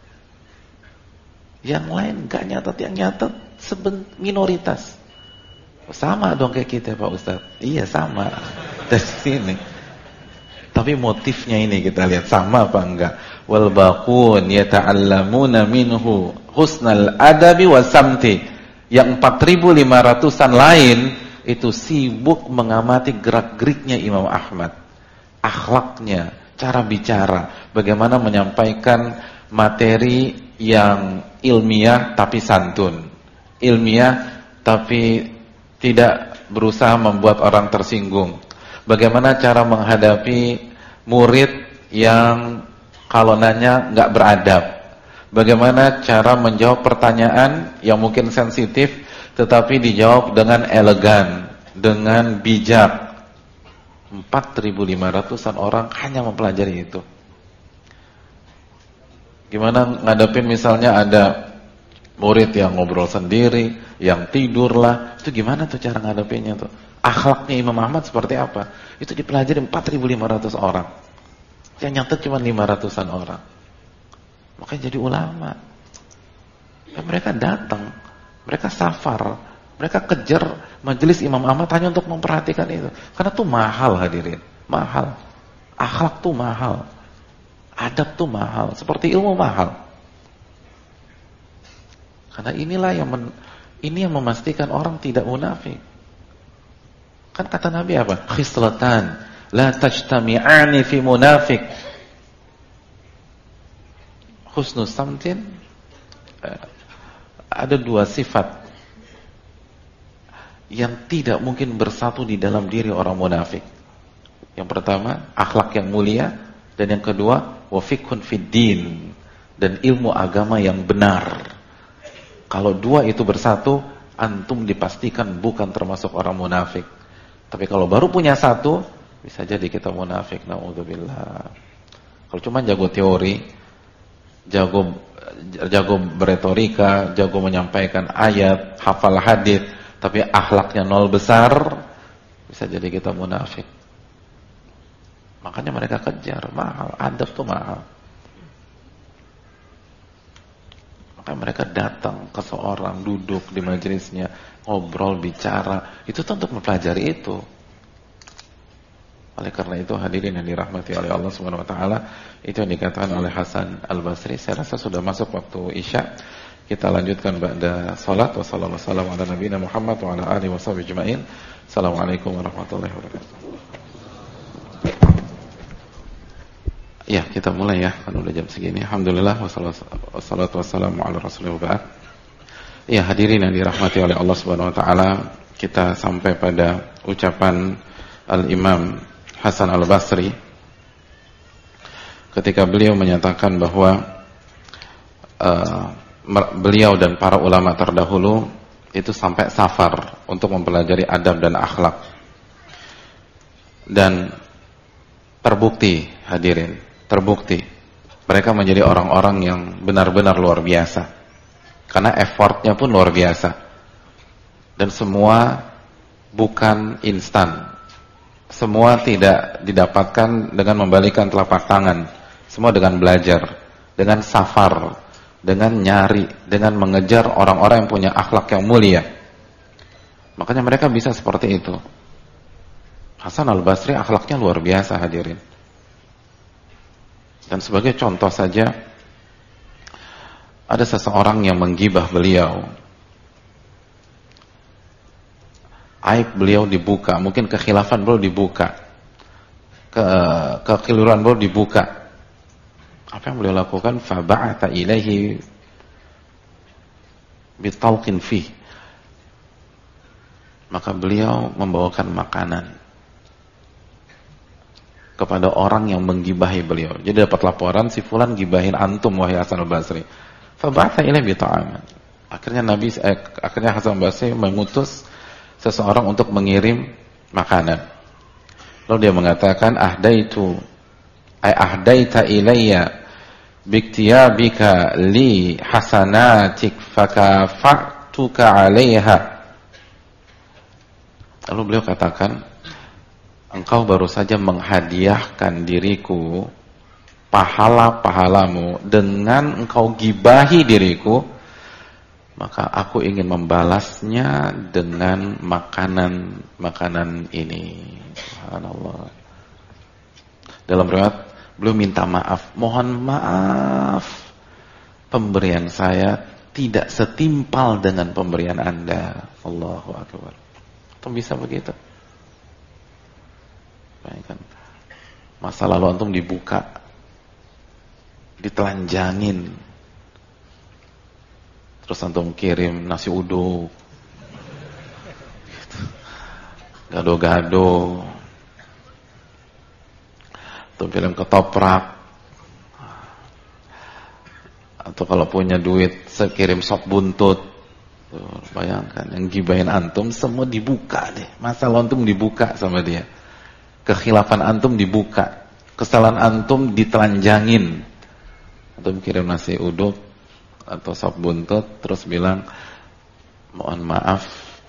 Speaker 1: Yang lain gak nyatet. Yang nyatet minoritas. Sama dong kayak kita Pak Ustadz. Iya sama. Dari sini. Tapi motifnya ini kita lihat sama apa enggak? Wal baqun yata'allamuna minhu husnal adabi wa samti. Yang 4.500-an lain itu sibuk mengamati gerak-geriknya Imam Ahmad, akhlaknya, cara bicara, bagaimana menyampaikan materi yang ilmiah tapi santun, ilmiah tapi tidak berusaha membuat orang tersinggung, bagaimana cara menghadapi murid yang Kalau nanya nggak beradab. Bagaimana cara menjawab pertanyaan yang mungkin sensitif tetapi dijawab dengan elegan, dengan bijak. 4.500-an orang hanya mempelajari itu. Gimana ngadepin misalnya ada murid yang ngobrol sendiri, yang tidurlah, itu gimana tuh cara ngadepinnya tuh? Akhlaknya Imam Ahmad seperti apa? Itu dipelajari 4.500 orang. Yang nyatet cuma 500-an orang. Makanya jadi ulama. Ya, mereka datang, mereka safar, mereka kejar majelis Imam Ahmad hanya untuk memperhatikan itu. Karena tuh mahal hadirin, mahal. Akhlak tuh mahal. Adab tuh mahal, seperti ilmu mahal. Karena inilah yang memastikan orang tidak munafik. Kan kata Nabi apa? Khislatan la tajtami'ani fi munafik. Husnus samtin, ada dua sifat yang tidak mungkin bersatu di dalam diri orang munafik. Yang pertama, akhlak yang mulia, dan yang kedua, wa fiqhun fid din, dan ilmu agama yang benar. Kalau dua itu bersatu, antum dipastikan bukan termasuk orang munafik. Tapi kalau baru punya satu, bisa jadi kita munafik, naudzubillah. Kalau cuma jago teori, jago beretorika, jago menyampaikan ayat, hafal hadis, tapi akhlaknya nol besar, bisa jadi kita munafik. Makanya mereka kejar, mahal, adab tuh mahal. Makanya mereka datang ke seorang, duduk di majelisnya, ngobrol, bicara, itu tuh untuk mempelajari itu. Oleh karena itu hadirin yang dirahmati oleh Allah Subhanahu wa taala, itu yang dikatakan oleh Hasan Al-Basri. Saya rasa sudah masuk waktu Isya. Kita lanjutkan ba'da salat. Wassalamualaikum ala nabiyina Muhammad wa ala alihi washabihi ajma'in. Assalamualaikum warahmatullahi wabarakatuh. Ya, kita mulai ya. Kan udah jam segini. Alhamdulillah wassalatu wassalamu ala rasulillah wa ba'd. Ya, hadirin yang dirahmati oleh Allah Subhanahu wa taala, kita sampai pada ucapan Al-Imam Hasan Al-Basri ketika beliau menyatakan bahwa beliau dan para ulama terdahulu itu sampai safar untuk mempelajari adab dan akhlak. Dan terbukti hadirin, terbukti mereka menjadi orang-orang yang benar-benar luar biasa. Karena effortnya pun luar biasa. Dan semua bukan instan. Semua tidak didapatkan dengan membalikan telapak tangan. Semua dengan belajar, dengan safar, dengan nyari, dengan mengejar orang-orang yang punya akhlak yang mulia. Makanya mereka bisa seperti itu. Hasan Al-Basri akhlaknya luar biasa hadirin. Dan sebagai contoh saja, ada seseorang yang menggibah beliau. Aib beliau dibuka, mungkin kekhilafan beliau dibuka, kekeliruan beliau dibuka. Apa yang beliau lakukan? Faba'ata ilaihi bitalqin fih. Maka beliau membawakan makanan kepada orang yang menggibahi beliau. Jadi dapat laporan si fulan gibahin antum wahai Hasan Al-Basri. Faba'ata ilaihi bita'am. Akhirnya Hasan Al-Basri mengutus seseorang untuk mengirim makanan. Lalu dia mengatakan, ahdaita ilayya biktiyabika li hasanatik fakafa'tuka 'alaiha. Lalu beliau katakan, engkau baru saja menghadiahkan diriku pahala-pahalamu dengan engkau gibahi diriku, maka aku ingin membalasnya dengan makanan ini. Subhanallah. Dalam riwayat beliau minta maaf, mohon maaf, pemberian saya tidak setimpal dengan pemberian Anda. Allahu Akbar. Antum bisa begitu? Bayangkan, masa lalu antum dibuka, ditelanjangin, terus antum kirim nasi uduk, gitu. Gado-gado, atau film ketoprak, Atau kalau punya duit sekirim sop buntut. Tuh, bayangkan yang gibahin antum semua dibuka deh. Masalah antum dibuka sama dia. Kekhilafan antum dibuka. Kesalahan antum ditelanjangin. Antum kirim nasi uduk atau sop buntut terus bilang, mohon maaf,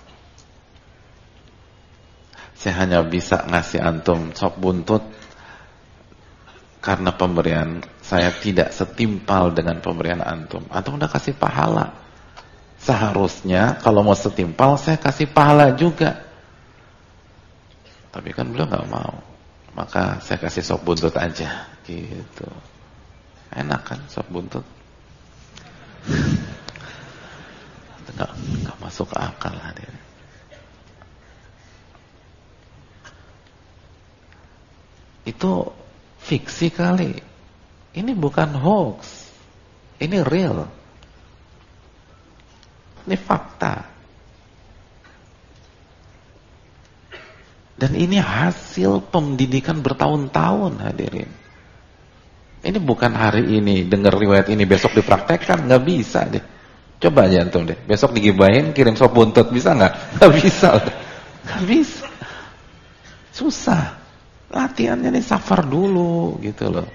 Speaker 1: saya hanya bisa ngasih antum sop buntut karena pemberian saya tidak setimpal dengan pemberian antum. Antum udah kasih pahala. Seharusnya kalau mau setimpal saya kasih pahala juga. Tapi kan beliau nggak mau. Maka saya kasih sop buntut aja gitu. Enak kan sop buntut? Nggak masuk ke akal hadirin. Itu fiksi kali. Ini bukan hoax. Ini real. Ini fakta. Dan ini hasil pendidikan bertahun-tahun hadirin. Ini bukan hari ini dengar riwayat ini besok dipraktekkan, nggak bisa deh. Coba aja antum deh. Besok digibahin kirim sop buntut bisa nggak? Nggak bisa. Nggak bisa. Susah. Latihannya nih safar dulu gitu loh.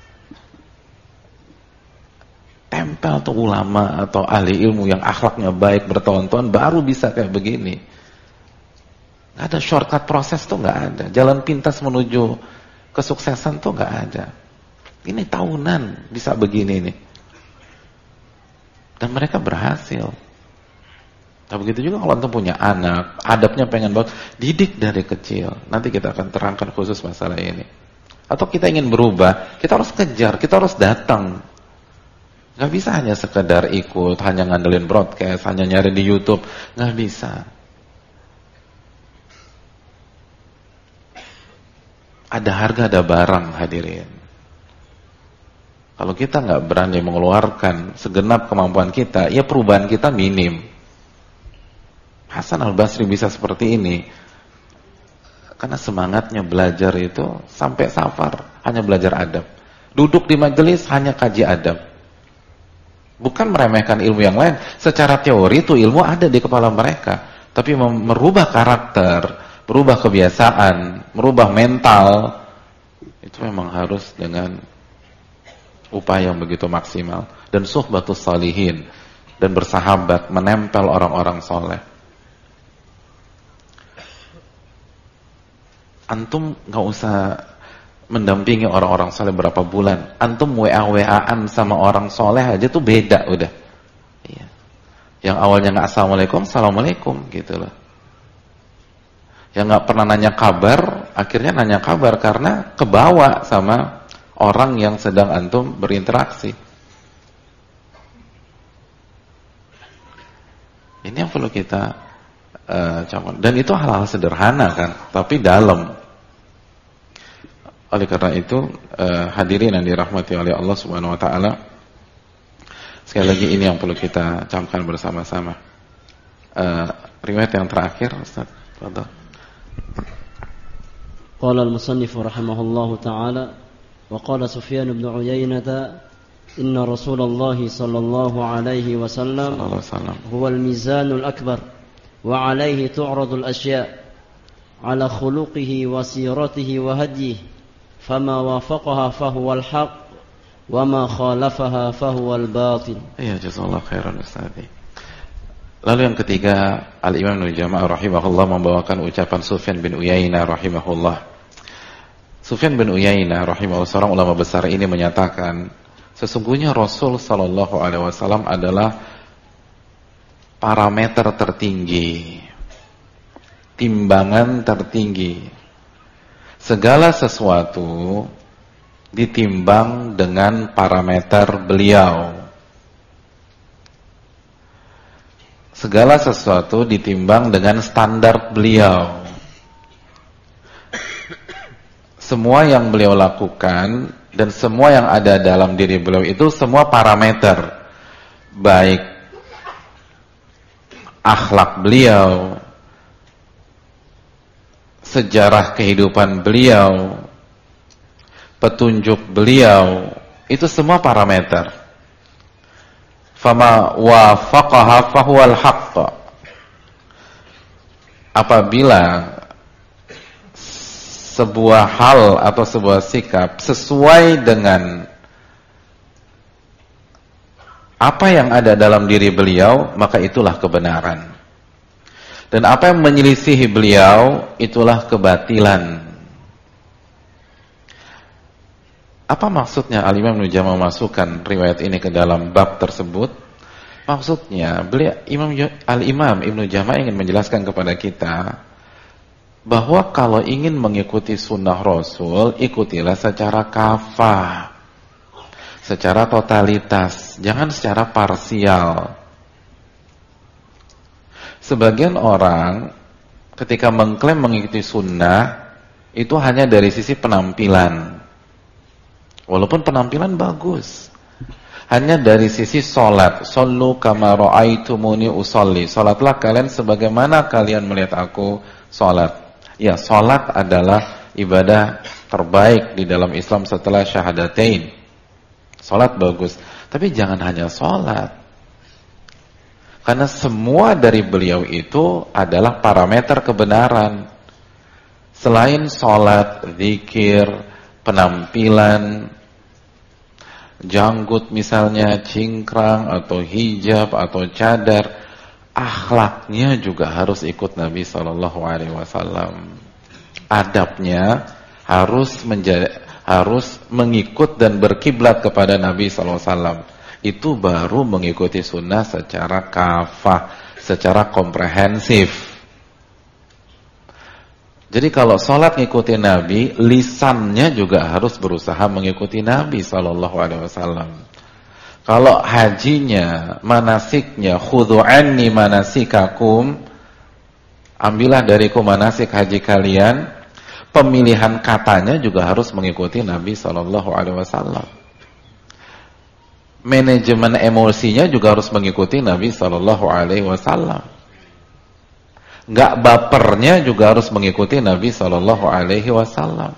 Speaker 1: Tempel tuh ulama atau ahli ilmu yang akhlaknya baik bertahun-tahun baru bisa kayak begini. Gak ada shortcut proses tuh gak ada. Jalan pintas menuju kesuksesan tuh gak ada. Ini tahunan bisa begini nih. Dan mereka berhasil. Nah begitu juga kalau antum punya anak, adabnya pengen banget, didik dari kecil. Nanti kita akan terangkan khusus masalah ini. Atau kita ingin berubah, kita harus kejar, kita harus datang. Gak bisa hanya sekedar ikut, hanya ngandelin broadcast, hanya nyari di YouTube. Gak bisa. Ada harga, ada barang hadirin. Kalau kita gak berani mengeluarkan segenap kemampuan kita, ya perubahan kita minim. Hasan al-Basri bisa seperti ini karena semangatnya belajar itu sampai safar, hanya belajar adab. Duduk di majelis hanya kaji adab. Bukan meremehkan ilmu yang lain. Secara teori itu ilmu ada di kepala mereka, tapi merubah karakter, merubah kebiasaan, merubah mental, itu memang harus dengan upaya yang begitu maksimal. Dan suhbatus salihin, dan bersahabat, menempel orang-orang soleh. Antum gak usah mendampingi orang-orang soleh berapa bulan. Antum WA-WA-an sama orang soleh aja tuh beda udah. Iya. Yang awalnya gak assalamualaikum, assalamualaikum gitu loh. Yang gak pernah nanya kabar, akhirnya nanya kabar karena kebawa sama orang yang sedang antum berinteraksi. Ini yang perlu kita contoh. Dan itu hal-hal sederhana kan, tapi dalam. Oleh karena itu hadirin yang dirahmati oleh Allah Subhanahu wa taala, sekali lagi ini yang perlu kita camkan bersama-sama. Riwayat yang terakhir Ustaz, fadhil.
Speaker 5: Qala al-musannif rahimahullahu taala wa qala Sufyan bin Uyainah inna Rasulullah sallallahu alaihi wasallam huwa al-mizanul akbar wa alaihi tu'radu al-ashya' ala khuluqihi wa siratihi wa hadyihi fama wafaqaha fahuwa al-haq wa ma khalafaha fahuwa al-batil.
Speaker 1: Ya, jazakallahu khairan Ustaz. Lalu yang ketiga, Al-Imam Ibnu Jama'ah rahimahullah membawakan ucapan Sufyan bin Uyainah rahimahullah. Sufyan bin Uyainah rahimahullah, seorang ulama besar ini menyatakan, sesungguhnya Rasul sallallahu alaihi wasallam adalah parameter tertinggi, timbangan tertinggi. Segala sesuatu ditimbang dengan parameter beliau. Segala sesuatu ditimbang dengan standar beliau. Semua yang beliau lakukan dan semua yang ada dalam diri beliau itu semua parameter. Baik akhlak beliau, sejarah kehidupan beliau, petunjuk beliau, itu semua parameter. fama wafaqaha fahuwal haqq. Apabila sebuah hal atau sebuah sikap sesuai dengan apa yang ada dalam diri beliau, maka itulah kebenaran. Dan apa yang menyelisihi beliau, itulah kebatilan. Apa maksudnya Al-Imam Ibnu Jama'ah memasukkan riwayat ini ke dalam bab tersebut? Maksudnya, Al-Imam Ibnu Jama'ah ingin menjelaskan kepada kita bahwa kalau ingin mengikuti sunnah Rasul, ikutilah secara kafah, secara totalitas, jangan secara parsial. Sebagian orang ketika mengklaim mengikuti sunnah itu hanya dari sisi penampilan, walaupun penampilan bagus. Hanya dari sisi sholat, shollu kama ra'aitumuni usolli, sholatlah kalian sebagaimana kalian melihat aku sholat. Ya, sholat adalah ibadah terbaik di dalam Islam setelah syahadatain. Sholat bagus, tapi jangan hanya sholat. Karena semua dari beliau itu adalah parameter kebenaran. Selain sholat, zikir, penampilan, janggut misalnya, cingkrang, atau hijab, atau cadar, akhlaknya juga harus ikut Nabi SAW. Adabnya harus mengikut dan berkiblat kepada Nabi SAW. Itu baru mengikuti sunnah secara kafah, secara komprehensif. Jadi kalau sholat ngikuti Nabi, lisannya juga harus berusaha mengikuti Nabi SAW. Kalau hajinya, manasiknya, khudhu anni manasikakum, ambillah dariku manasik haji kalian, pemilihan katanya juga harus mengikuti Nabi SAW. Manajemen emosinya juga harus mengikuti Nabi SAW. Nggak bapernya juga harus mengikuti Nabi SAW.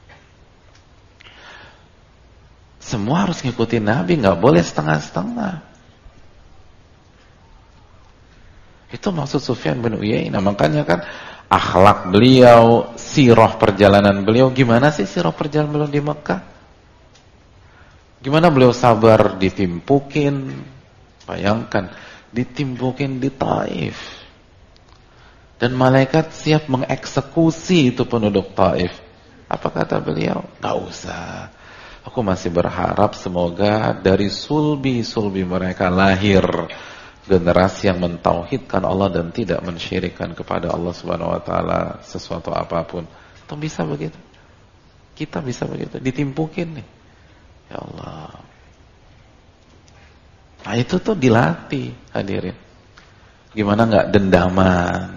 Speaker 1: Semua harus ngikutin Nabi, nggak boleh setengah-setengah. Itu maksud Sufyan bin Uyainah. Makanya kan akhlak beliau, sirah perjalanan beliau, gimana sih sirah perjalanan beliau di Mekah? Gimana beliau sabar ditimpukin? Bayangkan, ditimpukin di Taif. Dan malaikat siap mengeksekusi itu penduduk Taif. Apa kata beliau? Nggak usah. Aku masih berharap semoga dari sulbi-sulbi mereka lahir generasi yang mentauhidkan Allah dan tidak mensyirikkan kepada Allah Subhanahu wa taala sesuatu apapun. Atau bisa begitu? Kita bisa begitu, ditimpukin nih. Ya Allah. Nah, itu tuh dilatih, hadirin. Gimana enggak dendaman?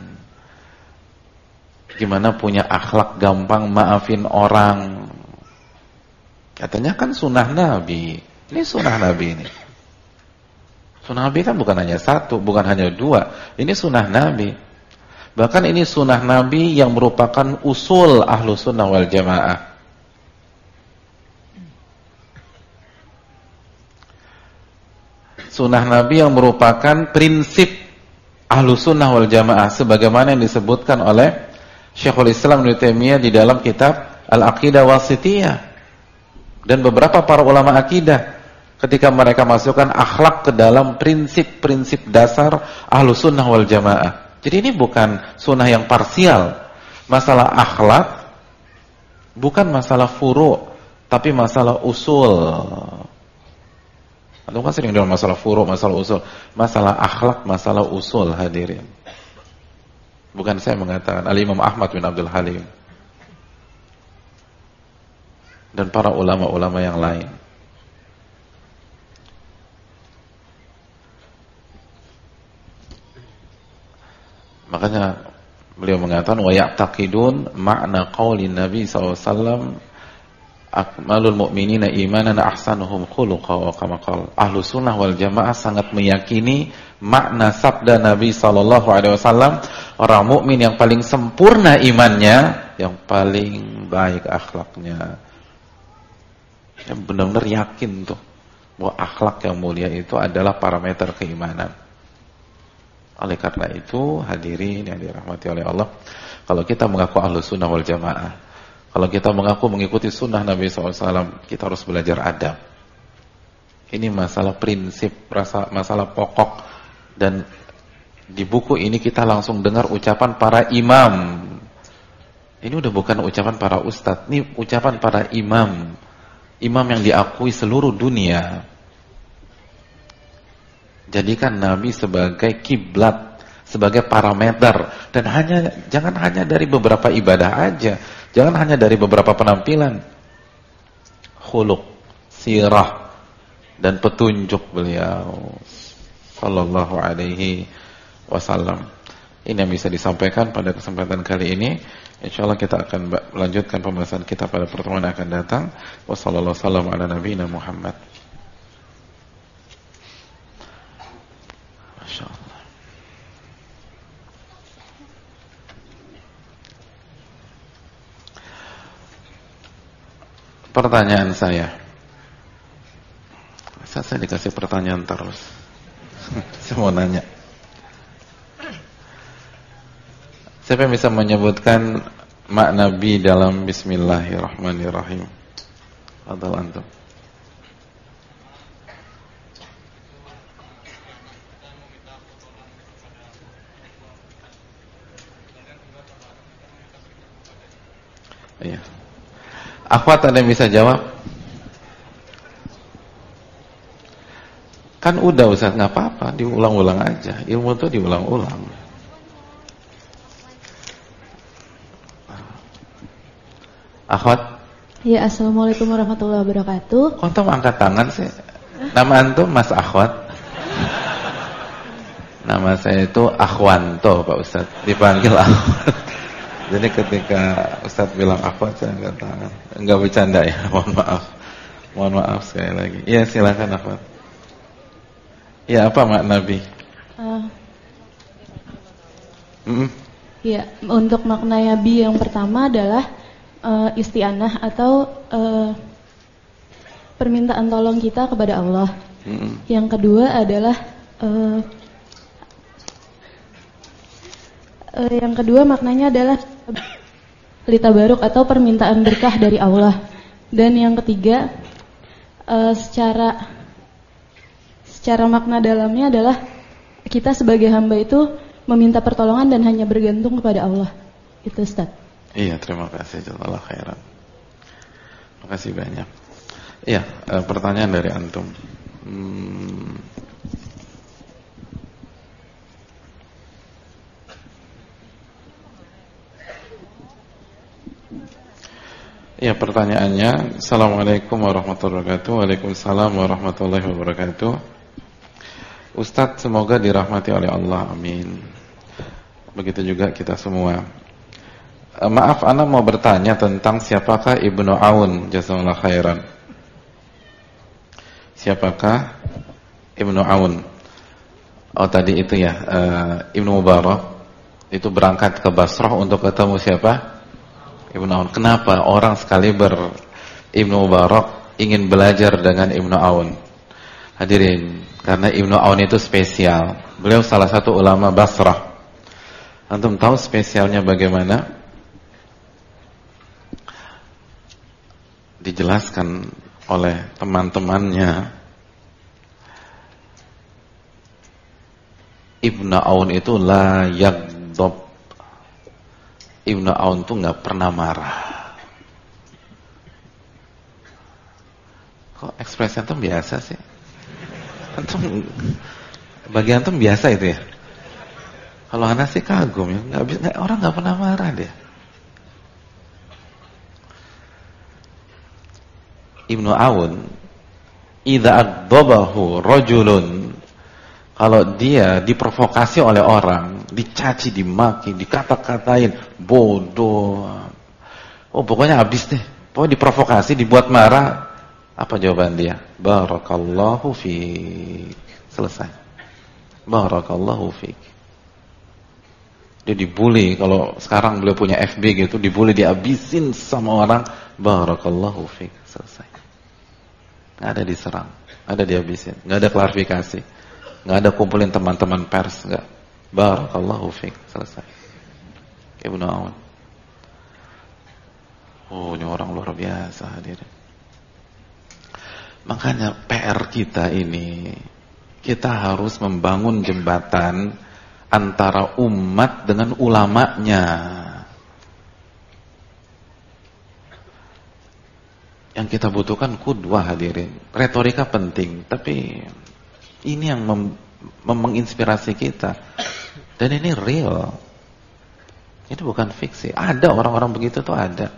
Speaker 1: Gimana punya akhlak gampang maafin orang? Katanya kan sunnah Nabi. Ini sunnah Nabi ini. Sunnah Nabi kan bukan hanya satu, bukan hanya dua. Ini sunnah Nabi. Bahkan ini sunnah Nabi yang merupakan usul ahlu sunnah wal jamaah. Sunnah Nabi yang merupakan prinsip ahlu sunnah wal jamaah. Sebagaimana yang disebutkan oleh Syekhul Islam Ibnu Taimiyah di dalam kitab Al-Aqidah Wasithiyah. Dan beberapa para ulama akidah ketika mereka masukkan akhlak ke dalam prinsip-prinsip dasar ahlu sunnah wal jamaah. Jadi ini bukan sunnah yang parsial. Masalah akhlak bukan masalah furu', tapi masalah usul. Atau kan sering dalam masalah furu', masalah usul. Masalah akhlak, masalah usul, hadirin. Bukan saya mengatakan, Al-Imam Ahmad bin Abdul Halim dan para ulama-ulama yang lain. Makanya beliau mengatakan wa ya'taqidun ma'na qaulin Nabi SAW akmalul mu'minina imanan ahsanuhum khuluqa wa kama qala. Ahlu sunnah wal jamaah sangat meyakini makna sabda Nabi SAW, orang mukmin yang paling sempurna imannya, yang paling baik akhlaknya. Yang benar-benar yakin tuh bahwa akhlak yang mulia itu adalah parameter keimanan. Oleh karena itu, hadirin yang dirahmati oleh Allah, kalau kita mengaku Ahlus Sunnah wal Jamaah, kalau kita mengaku mengikuti sunnah Nabi SAW, kita harus belajar adab. Ini masalah prinsip, masalah pokok. Dan di buku ini kita langsung dengar ucapan para imam. Ini udah bukan ucapan para ustadz, ini ucapan para imam. Imam yang diakui seluruh dunia. Jadikan Nabi sebagai kiblat, sebagai parameter, dan jangan hanya dari beberapa ibadah aja, jangan hanya dari beberapa penampilan, khuluq, sirah, dan petunjuk beliau sallallahu alaihi wasallam. Ini yang bisa disampaikan pada kesempatan kali ini. Insyaallah kita akan melanjutkan pembahasan kita pada pertemuan yang akan datang. Wassallallahu wasallam ala nabiyina Muhammad. Masyaallah. Pertanyaan saya dikasih pertanyaan terus. Saya mau nanya, siapa yang bisa menyebutkan makna bi dalam Bismillahirrahmanirrahim? Fadhal antum. Iya. Akhwat, ada yang bisa jawab? Kan udah Ustaz, nggak apa-apa, diulang-ulang aja. Ilmu itu diulang-ulang. Akhwat?
Speaker 6: Ya, assalamualaikum warahmatullahi wabarakatuh.
Speaker 1: Kok antum angkat tangan sih? Nama antum Mas Akhwat? Nama saya itu Akhwanto, Pak Ustaz. Dipanggil Akhwat. Jadi ketika Ustaz bilang Akhwat, saya angkat tangan. Enggak bercanda ya, mohon maaf. Mohon maaf sekali lagi. Iya, silakan Akhwat. Ya, apa makna bi?
Speaker 6: Ya, untuk makna bi yang pertama adalah isti'anah atau permintaan tolong kita kepada Allah. Yang kedua adalah maknanya adalah litabaruk atau permintaan berkah dari Allah. Dan yang ketiga secara makna dalamnya adalah kita sebagai hamba itu meminta pertolongan dan hanya bergantung kepada Allah. Itu Ustaz.
Speaker 1: Iya, terima kasih, jazakallahu khairan. Terima kasih banyak. Iya, pertanyaan dari antum. Ya, pertanyaannya, Assalamualaikum warahmatullahi wabarakatuh. Waalaikumsalam warahmatullahi wabarakatuh. Ustadz, semoga dirahmati oleh Allah, amin. Begitu juga kita semua. Maaf, ana mau bertanya tentang siapakah Ibnu Aun, jazakallahu khairan. Siapakah Ibnu Aun? Oh, tadi itu ya, Ibnu Mubarak itu berangkat ke Basrah untuk ketemu siapa? Ibnu Aun. Kenapa orang sekali Ibnu Mubarak ingin belajar dengan Ibnu Aun? Hadirin, karena Ibnu Aun itu spesial. Beliau salah satu ulama Basrah. Antum tahu spesialnya bagaimana? Dijelaskan oleh teman-temannya. Ibnu Aun itu la yaghdab. Ibnu Aun itu nggak pernah marah. Kok ekspresi antum biasa sih? Antum, bagi antum biasa itu ya? Kalau anak sih kagum ya, orang nggak pernah marah dia. Ibnu Aun, idza aghdabahu rajulun, kalau dia diprovokasi oleh orang, dicaci, dimaki, dikata-katain bodoh, oh pokoknya habis deh, pokoknya diprovokasi, dibuat marah, apa jawaban dia? Barakallahu fiik. Selesai. Barakallahu fiik. Dia dibully, kalau sekarang beliau punya FB gitu, dibully, dihabisin sama orang, barakallahu fiik. Selesai. nggak ada diserang, nggak ada dihabisin, nggak ada klarifikasi, nggak ada kumpulin teman-teman pers, nggak. Barakallahu fiik, selesai. Ibnu Aun. Oh, ini orang luar biasa hadirin. Makanya PR kita ini, kita harus membangun jembatan antara umat dengan ulamanya. Yang kita butuhkan qudwah hadirin. Retorika penting, tapi ini yang menginspirasi kita. Dan ini real. Ini bukan fiksi. Ada orang-orang begitu tuh ada.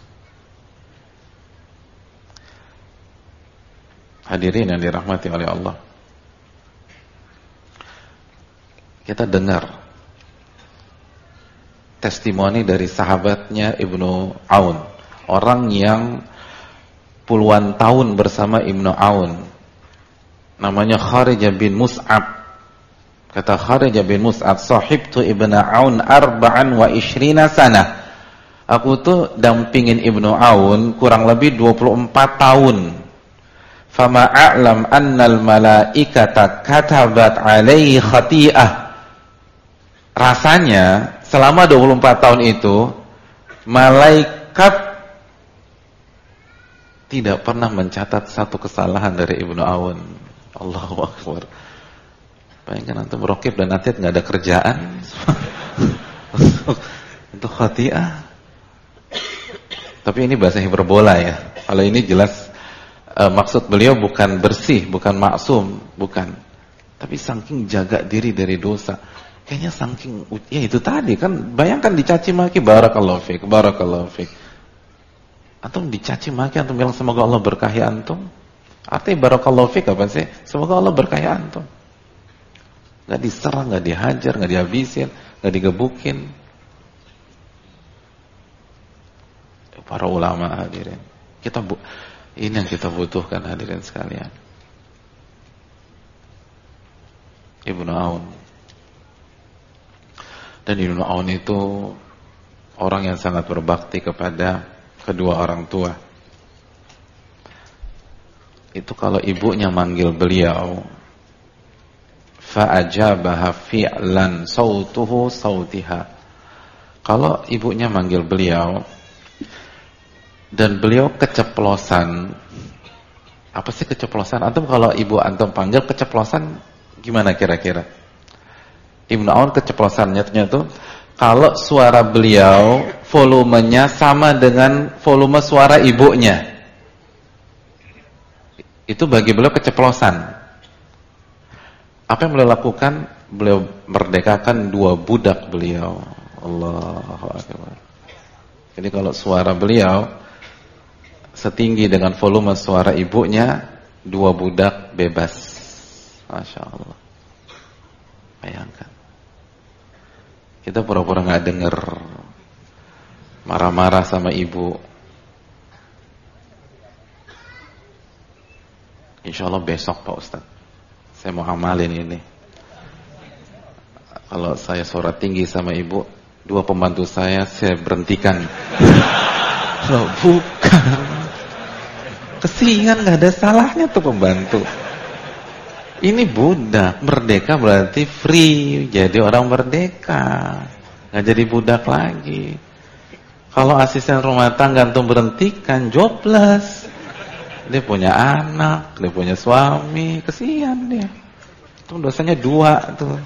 Speaker 1: Hadirin yang dirahmati oleh Allah. Kita dengar testimoni dari sahabatnya Ibnu Aun, orang yang puluhan tahun bersama Ibnu Aun, namanya Kharijah bin Mus'ab. Kata Kharijah bin Mus'ab, sahibtu Ibnu Aun 24 sana. Aku tuh dampingin Ibnu Aun kurang lebih 24 tahun. Fama a'lam annal malaikata katabat alaihi khati'ah. Rasanya selama 24 tahun itu malaikat tidak pernah mencatat satu kesalahan dari Ibnu Aun. Allahu Akbar. Bayangkan antum raqib dan atid nggak ada kerjaan untuk khati'ah. Tapi ini bahasa hiperbola ya. Kalau ini jelas maksud beliau bukan bersih, bukan maksum, bukan. Tapi saking jaga diri dari dosa. Kayaknya saking, ya itu tadi kan, bayangkan dicaci maki, barakallahu fiik, barakallahu fiik. Antum dicaci maki, antum bilang semoga Allah berkahi antum. Artinya barakallahu fiik apa sih? Semoga Allah berkahi antum. Gak diserang, gak dihajar, gak dihabisin, gak digebukin. Para ulama hadirin. Ini yang kita butuhkan hadirin sekalian. Ibnu Aun. Dan Ibnu Aun itu orang yang sangat berbakti kepada kedua orang tua. Itu kalau ibunya manggil beliau, fa'ajabaha fi'lan sautuhu sautiha. Kalau ibunya manggil beliau dan beliau keceplosan. Apa sih keceplosan? Antum kalau ibu antum panggil keceplosan gimana kira-kira? Ibnu Aun keceplosannya ternyata kalau suara beliau volumenya sama dengan volume suara ibunya. Itu bagi beliau keceplosan. Apa yang beliau lakukan? Beliau merdekakan 2 budak beliau. Allahu Akbar. Jadi kalau suara beliau setinggi dengan volume suara ibunya, 2 budak bebas. Masya Allah. Bayangkan. Kita pura-pura gak denger, marah-marah sama ibu. Insya Allah besok Pak Ustadz, saya mau amalin ini. Kalau saya suara tinggi sama ibu, 2 pembantu saya berhentikan. Loh, bukan. Kesian, gak ada salahnya tuh pembantu. Ini budak, merdeka berarti free, jadi orang merdeka, nggak jadi budak lagi. Kalau asisten rumah tangga antum berhentikan, jobless. Dia punya anak, dia punya suami, kesian dia. Itu dosanya 2 tuh.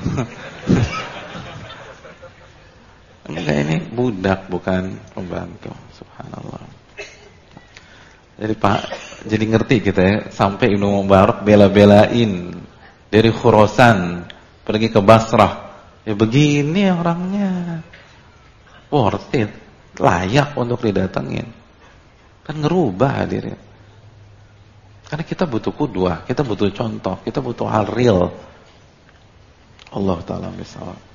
Speaker 1: Enggak, ini budak bukan pembantu. Subhanallah. Jadi Pak, jadi ngerti kita ya, sampai Ibnu Mubarak bela-belain dari Khurasan pergi ke Basrah. Ya begini orangnya. Worth it, layak untuk didatengin. Kan ngerubah hadirin. Karena kita butuh qudwah, kita butuh contoh, kita butuh hal real. Allah Ta'ala bisawab.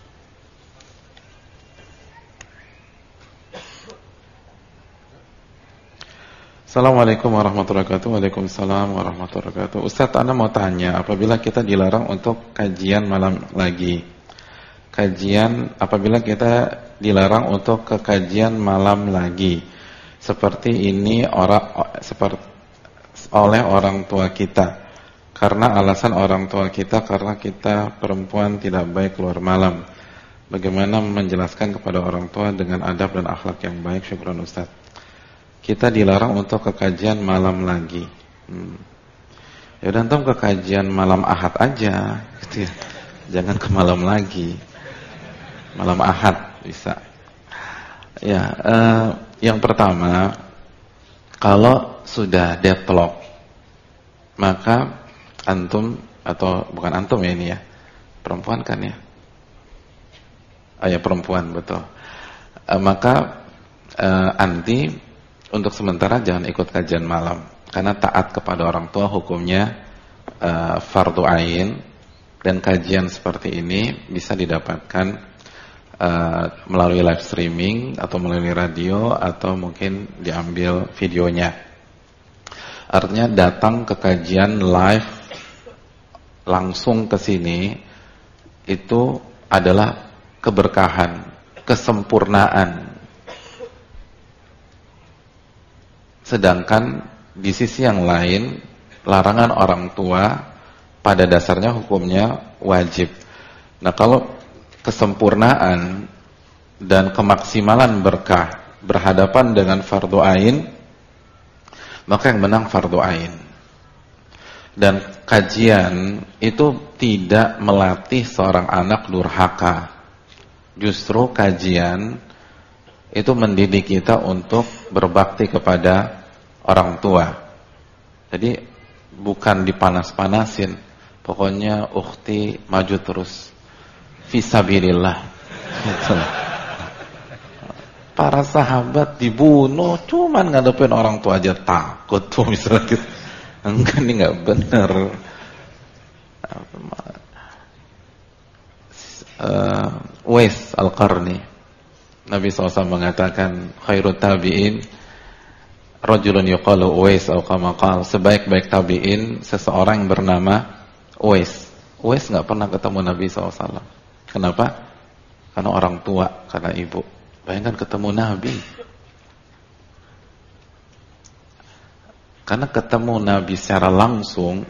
Speaker 1: Assalamualaikum warahmatullahi wabarakatuh. Waalaikumsalam warahmatullahi wabarakatuh. Ustaz, Anda mau tanya, apabila kita dilarang untuk kajian malam lagi, apabila kita dilarang untuk ke kajian malam lagi, seperti ini oleh orang tua kita. Karena alasan orang tua kita, karena kita perempuan tidak baik keluar malam. Bagaimana menjelaskan kepada orang tua dengan adab dan akhlak yang baik? Syukran Ustaz. Kita dilarang untuk ke kajian malam lagi. Ya udah, antum ke kajian malam Ahad aja, gitu ya. Jangan ke malam lagi. Malam Ahad bisa. Ya, yang pertama, kalau sudah deadlock, maka antum, atau bukan antum ya ini ya, perempuan kan ya? Ya perempuan, betul. Maka anti untuk sementara jangan ikut kajian malam, karena taat kepada orang tua hukumnya fardu ain, dan kajian seperti ini bisa didapatkan melalui live streaming atau melalui radio, atau mungkin diambil videonya. Artinya datang ke kajian live langsung ke sini itu adalah keberkahan, kesempurnaan. Sedangkan di sisi yang lain, larangan orang tua pada dasarnya hukumnya wajib. Nah, kalau kesempurnaan dan kemaksimalan berkah berhadapan dengan fardu ain, maka yang menang fardu ain. Dan kajian itu tidak melatih seorang anak durhaka. Justru kajian itu mendidik kita untuk berbakti kepada orang tua. Jadi bukan dipanas-panasin. Pokoknya ukhti maju terus. Fisabilillah. Para sahabat dibunuh cuman ngadepin orang tua aja takut tuh misalnya gitu. Enggak, ini enggak benar. Uwais Al-Qarni, Nabi SAW mengatakan khairut tabi'in rajulun yuqalu Uwais atau kama qala, sebaik-baik tabi'in seseorang yang bernama Uwais. Uwais enggak pernah ketemu Nabi SAW. Kenapa? Karena orang tua, karena ibu. Bayangkan ketemu Nabi. Karena ketemu Nabi secara langsung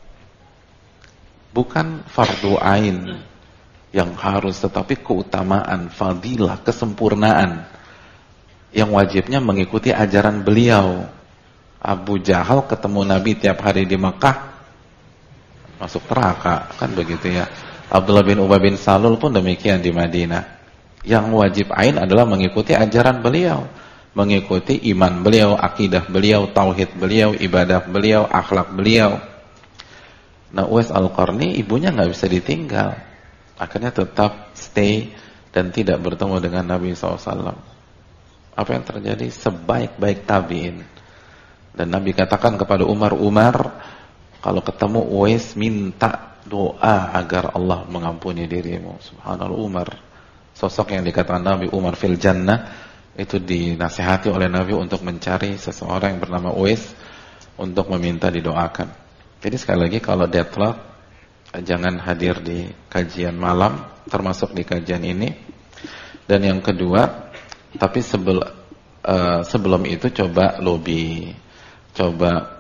Speaker 1: bukan fardu ain yang harus, tetapi keutamaan, fadilah, kesempurnaan yang wajibnya mengikuti ajaran beliau. Abu Jahal ketemu Nabi tiap hari di Mekah, masuk neraka, kan begitu ya. Abdullah bin Ubay bin Salul pun demikian di Madinah. Yang wajib ain adalah mengikuti ajaran beliau, mengikuti iman beliau, akidah beliau, tauhid beliau, ibadah beliau, akhlak beliau. Nah, Uwais Al-Qarni ibunya nggak bisa ditinggal, akhirnya tetap stay dan tidak bertemu dengan Nabi SAW. Apa yang terjadi? Sebaik-baik tabi'in. Dan Nabi katakan kepada Umar, kalau ketemu Uwais minta doa agar Allah mengampuni dirimu. Subhanallah, Umar, sosok yang dikatakan Nabi Umar fil jannah, itu dinasihati oleh Nabi untuk mencari seseorang yang bernama Uwais untuk meminta didoakan. Jadi sekali lagi, kalau deadlock, jangan hadir di kajian malam, termasuk di kajian ini. Dan yang kedua, tapi sebelum itu coba lobby, coba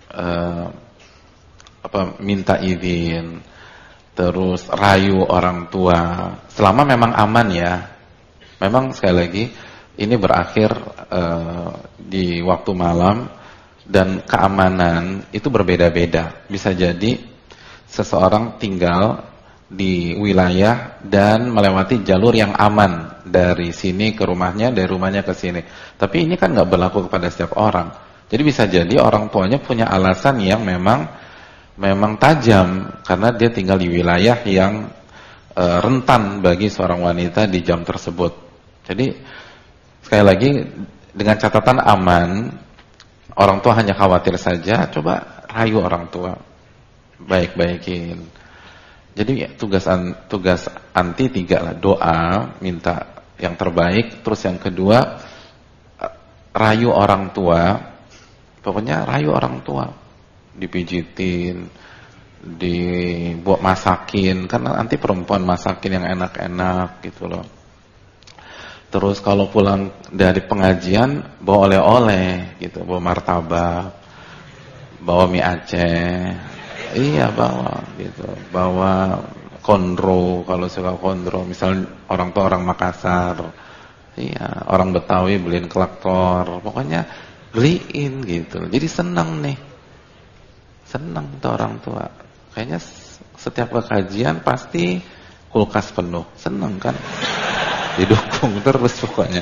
Speaker 1: minta izin, terus rayu orang tua. Selama memang aman ya. Memang sekali lagi ini berakhir di waktu malam, dan keamanan itu berbeda-beda. Bisa jadi seseorang tinggal di wilayah dan melewati jalur yang aman dari sini ke rumahnya, dari rumahnya ke sini. Tapi ini kan nggak berlaku kepada setiap orang. Jadi bisa jadi orang tuanya punya alasan yang memang tajam, karena dia tinggal di wilayah yang rentan bagi seorang wanita di jam tersebut. Jadi sekali lagi, dengan catatan aman, orang tua hanya khawatir saja, coba rayu orang tua, baik-baikin. Jadi tugas anti 3 lah, doa, minta yang terbaik, terus yang kedua rayu orang tua. Pokoknya rayu orang tua, dipijitin, dibuat masakin, karena nanti perempuan masakin yang enak-enak gitu loh. Terus kalau pulang dari pengajian bawa oleh-oleh gitu, bawa martabak, bawa mie Aceh, iya bawa gitu, bawa kondro kalau suka kondro, misal orang tua orang Makassar, iya orang Betawi beliin kelaktor, pokoknya beliin gitu, jadi senang nih, senang tuh orang tua, kayaknya setiap kajian pasti kulkas penuh, senang kan, didukung terus pokoknya.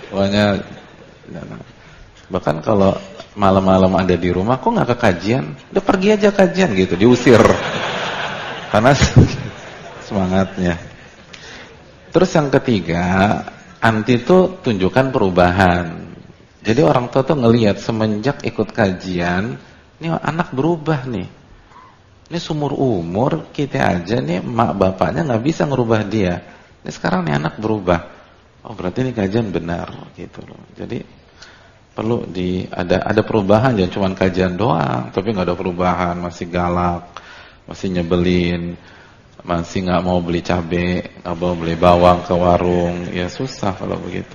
Speaker 1: Bahkan kalau malam-malam ada di rumah, kok nggak ke kajian? Udah pergi aja kajian gitu, diusir. Karena semangatnya. Terus yang ketiga, anti itu tunjukkan perubahan. Jadi orang tua tuh ngelihat semenjak ikut kajian, ini anak berubah nih. Ini seumur umur kita aja nih, mak bapaknya nggak bisa ngerubah dia. Ini sekarang nih anak berubah. Oh berarti ini kajian benar gitu loh. Jadi perlu ada perubahan, jangan cuma kajian doang, tapi nggak ada perubahan, masih galak, masih nyebelin, masih nggak mau beli cabai, nggak mau beli bawang ke warung, ya susah kalau begitu.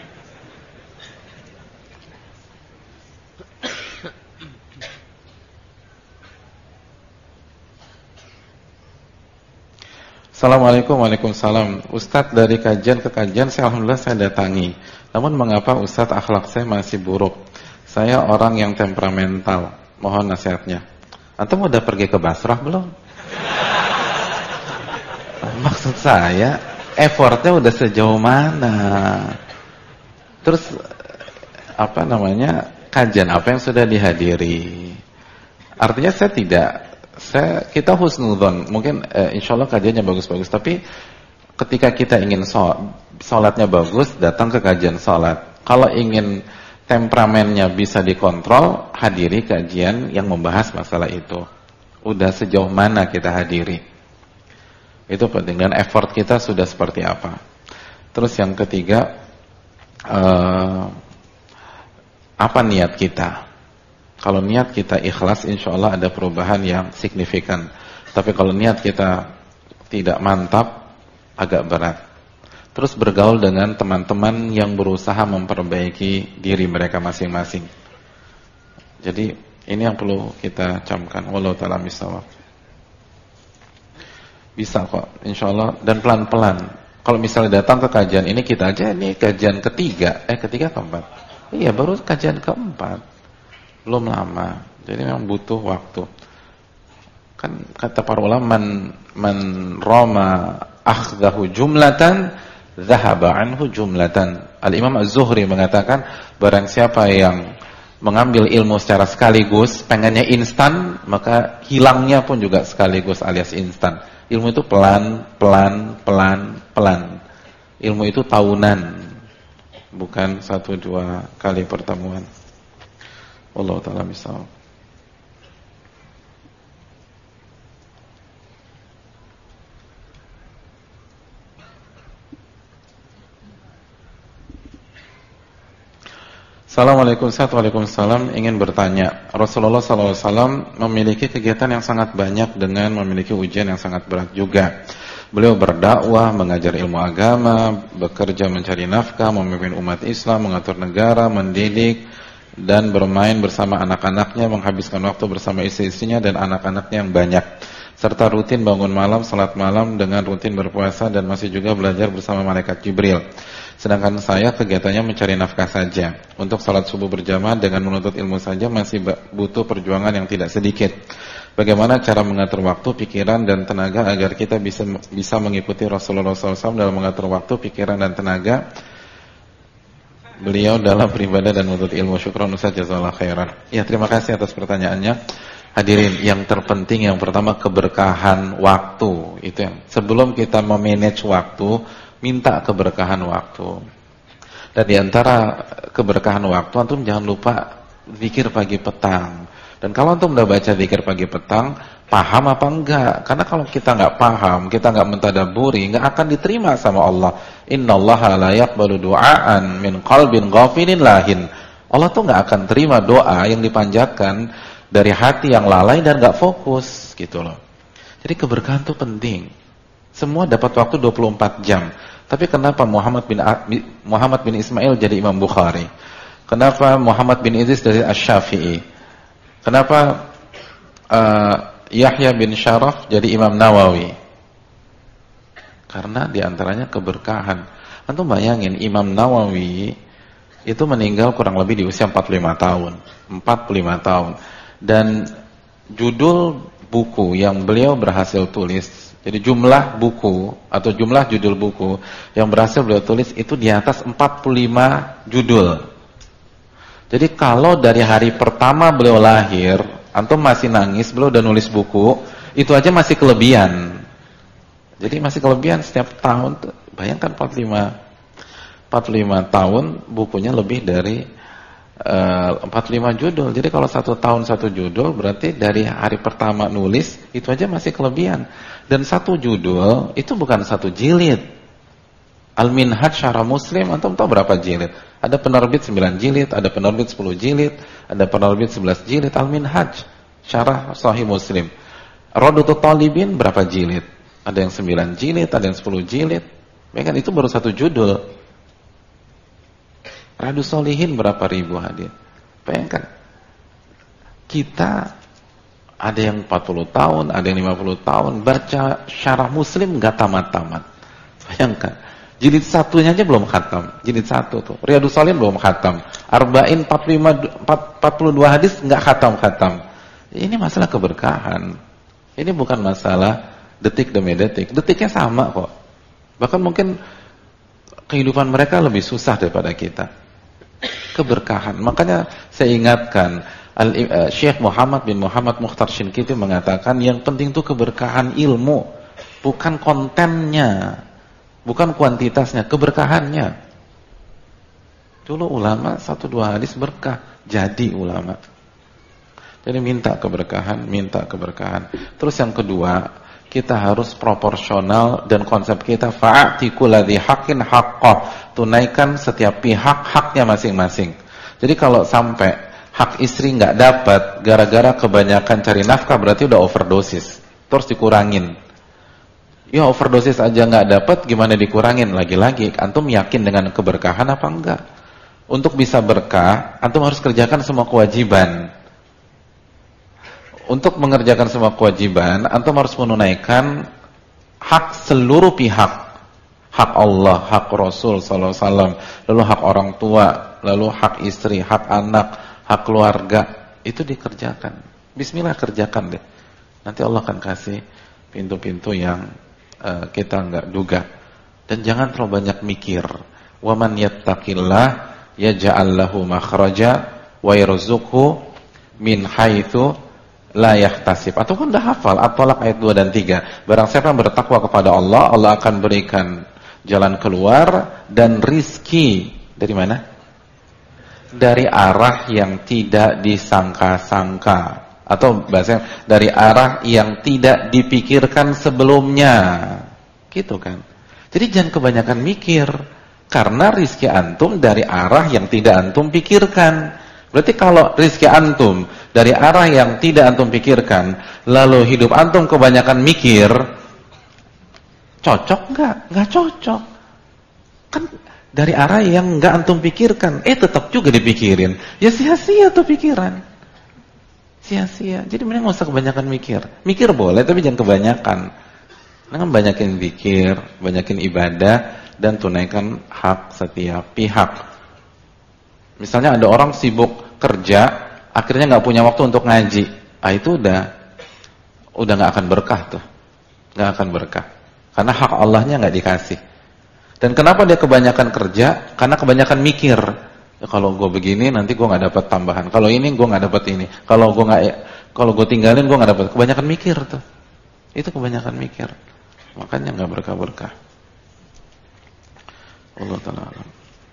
Speaker 1: Assalamualaikum, waalaikumsalam. Ustadz, dari kajian ke kajian alhamdulillah saya datangi. Namun mengapa Ustadz akhlak saya masih buruk? Saya orang yang temperamental. Mohon nasihatnya. Antum udah pergi ke Basrah belum? Maksud saya, effortnya udah sejauh mana? Terus kajian apa yang sudah dihadiri? Artinya kita husnudzon, mungkin insya Allah kajiannya bagus-bagus, tapi ketika kita ingin sholatnya bagus, datang ke kajian sholat. Kalau ingin temperamennya bisa dikontrol, hadiri kajian yang membahas masalah itu. Udah sejauh mana kita hadiri? Itu penting, dan effort kita sudah seperti apa. Terus yang ketiga, apa niat kita? Kalau niat kita ikhlas, insya Allah ada perubahan yang signifikan. Tapi kalau niat kita tidak mantap, agak berat. Terus bergaul dengan teman-teman yang berusaha memperbaiki diri mereka masing-masing. Jadi ini yang perlu kita camkan. Wallahu ta'ala misawab. Bisa kok, insya Allah. Dan pelan-pelan. Kalau misalnya datang ke kajian ini, kita aja ini kajian ketiga keempat. Iya, baru kajian keempat. Belum lama, jadi memang butuh waktu. Kan kata para ulama, man rama akhdahu jumlatan, dhahaba anhu jumlatan. Al-Imam Az-Zuhri mengatakan, barang siapa yang mengambil ilmu secara sekaligus, pengennya instan, maka hilangnya pun juga sekaligus alias instan. Ilmu itu pelan. Ilmu itu tahunan, bukan 1-2 kali pertemuan. Allah Ta'ala misal. Assalamualaikum Waalaikumsalam. Ingin bertanya, Rasulullah SAW memiliki kegiatan yang sangat banyak dengan memiliki ujian yang sangat berat juga. Beliau berdakwah, mengajar ilmu agama, bekerja mencari nafkah, memimpin umat Islam, mengatur negara, mendidik, dan bermain bersama anak-anaknya, menghabiskan waktu bersama istri-istrinya dan anak-anaknya yang banyak, serta rutin bangun malam, salat malam, dengan rutin berpuasa, dan masih juga belajar bersama malaikat Jibril. Sedangkan saya kegiatannya mencari nafkah saja. Untuk salat subuh berjamaah dengan menuntut ilmu saja masih butuh perjuangan yang tidak sedikit. Bagaimana cara mengatur waktu, pikiran, dan tenaga agar kita bisa mengikuti Rasulullah SAW dalam mengatur waktu, pikiran, dan tenaga beliau dalam beribadah dan menuntut ilmu. Syukran Ustaz, jazakallahu khairan. Ya, terima kasih atas pertanyaannya. Hadirin, yang terpenting yang pertama keberkahan waktu. Itu yang sebelum kita memanage waktu, minta keberkahan waktu. Dan di antara keberkahan waktu, antum jangan lupa zikir pagi petang. Dan kalau antum udah baca zikir pagi petang, paham apa enggak? Karena kalau kita enggak paham, kita enggak mentadaburi, enggak akan diterima sama Allah. Innallaha la yaqbalu du'aan min qalbin ghafilin lahin. Allah tuh enggak akan terima doa yang dipanjatkan dari hati yang lalai dan enggak fokus gitu loh. Jadi keberkahan itu penting. Semua dapat waktu 24 jam. Tapi kenapa Muhammad bin Ismail jadi Imam Bukhari? Kenapa Muhammad bin Idris dari Asy-Syafi'i? Kenapa Yahya bin Syaraf jadi Imam Nawawi? Karena diantaranya keberkahan. Antum bayangin Imam Nawawi itu meninggal kurang lebih di usia 45 tahun. 45 tahun. Dan judul buku yang beliau berhasil tulis, jadi jumlah buku atau jumlah judul buku yang berhasil beliau tulis itu di atas 45 judul. Jadi kalau dari hari pertama beliau lahir, antum masih nangis, beliau udah nulis buku, itu aja masih kelebihan. Jadi masih kelebihan setiap tahun. Bayangkan 45 tahun bukunya lebih dari 45 judul. Jadi kalau 1 tahun 1 judul, berarti dari hari pertama nulis itu aja masih kelebihan. Dan 1 judul itu bukan 1 jilid. Al-Minhaj Syarah Muslim, antum tahu berapa jilid? Ada penerbit 9 jilid, ada penerbit 10 jilid, ada penerbit 11 jilid. Al-Minhaj Syarah Sahih Muslim. Raudatul Talibin berapa jilid? Ada yang 9 jilid, ada yang 10 jilid. Bayangkan itu baru 1 judul. Riyadhus Shalihin berapa ribu hadir? Bayangkan. Kita ada yang 40 tahun, ada yang 50 tahun baca Syarah Muslim enggak tamat-tamat. Bayangkan. Jilid 1-nya aja belum khatam. Jilid 1 tuh. Riyadhus Shalihin belum khatam. Arba'in 42 hadis enggak khatam-khatam. Ini masalah keberkahan. Ini bukan masalah detik demi detik. Detiknya sama kok. Bahkan mungkin kehidupan mereka lebih susah daripada kita. Keberkahan. Makanya saya ingatkan, Syekh Muhammad bin Muhammad Mukhtar Shinkiti mengatakan yang penting itu keberkahan ilmu, bukan kontennya, bukan kuantitasnya, keberkahannya. Dulu ulama 1-2 hadis berkah, jadi ulama. Jadi minta keberkahan, minta keberkahan. Terus yang kedua, kita harus proporsional dan konsep kita fa'ati kulladzi haqqin haqqah, tunaikan setiap pihak haknya masing-masing. Jadi kalau sampai hak istri nggak dapat gara-gara kebanyakan cari nafkah, berarti udah overdosis, terus dikurangin. Ya overdosis aja nggak dapat, gimana dikurangin? Lagi-lagi antum yakin dengan keberkahan apa enggak? Untuk bisa berkah, antum harus kerjakan semua kewajiban. Untuk mengerjakan semua kewajiban, antum harus menunaikan hak seluruh pihak. Hak Allah, hak Rasul sallallahu alaihi wasallam, lalu hak orang tua, lalu hak istri, hak anak, hak keluarga, itu dikerjakan. Bismillah, kerjakan deh. Nanti Allah akan kasih pintu-pintu yang kita enggak duga. Dan jangan terlalu banyak mikir. Wa man yattaqillah yaj'al lahu makhraja wa yarzuqhu min haitsu la yahtasib. Atau kan udah hafal At-Talaq ayat 2 dan 3. Barang siapa yang bertakwa kepada Allah, Allah akan berikan jalan keluar dan rizki dari mana? Dari arah yang tidak disangka-sangka, atau bahasanya dari arah yang tidak dipikirkan sebelumnya. Gitu kan. Jadi jangan kebanyakan mikir, karena rizki antum dari arah yang tidak antum pikirkan. Berarti kalau rizki antum dari arah yang tidak antum pikirkan, lalu hidup antum kebanyakan mikir, cocok enggak? Enggak cocok. Kan dari arah yang enggak antum pikirkan, tetap juga dipikirin. Ya sia-sia tuh pikiran. Sia-sia. Jadi mending enggak usah kebanyakan mikir. Mikir boleh, tapi jangan kebanyakan. Jangan banyakin zikir, banyakin ibadah, dan tunaikan hak setiap pihak. Misalnya ada orang sibuk kerja, akhirnya nggak punya waktu untuk ngaji. Itu udah nggak akan berkah tuh, nggak akan berkah. Karena hak Allahnya nggak dikasih. Dan kenapa dia kebanyakan kerja? Karena kebanyakan mikir. Ya, kalau gue begini nanti gue nggak dapat tambahan. Kalau ini gue nggak dapat ini. Kalau gue tinggalin gue nggak dapat. Kebanyakan mikir tuh. Itu kebanyakan mikir. Makanya nggak berkah-berkah. Allah Ta'ala alam.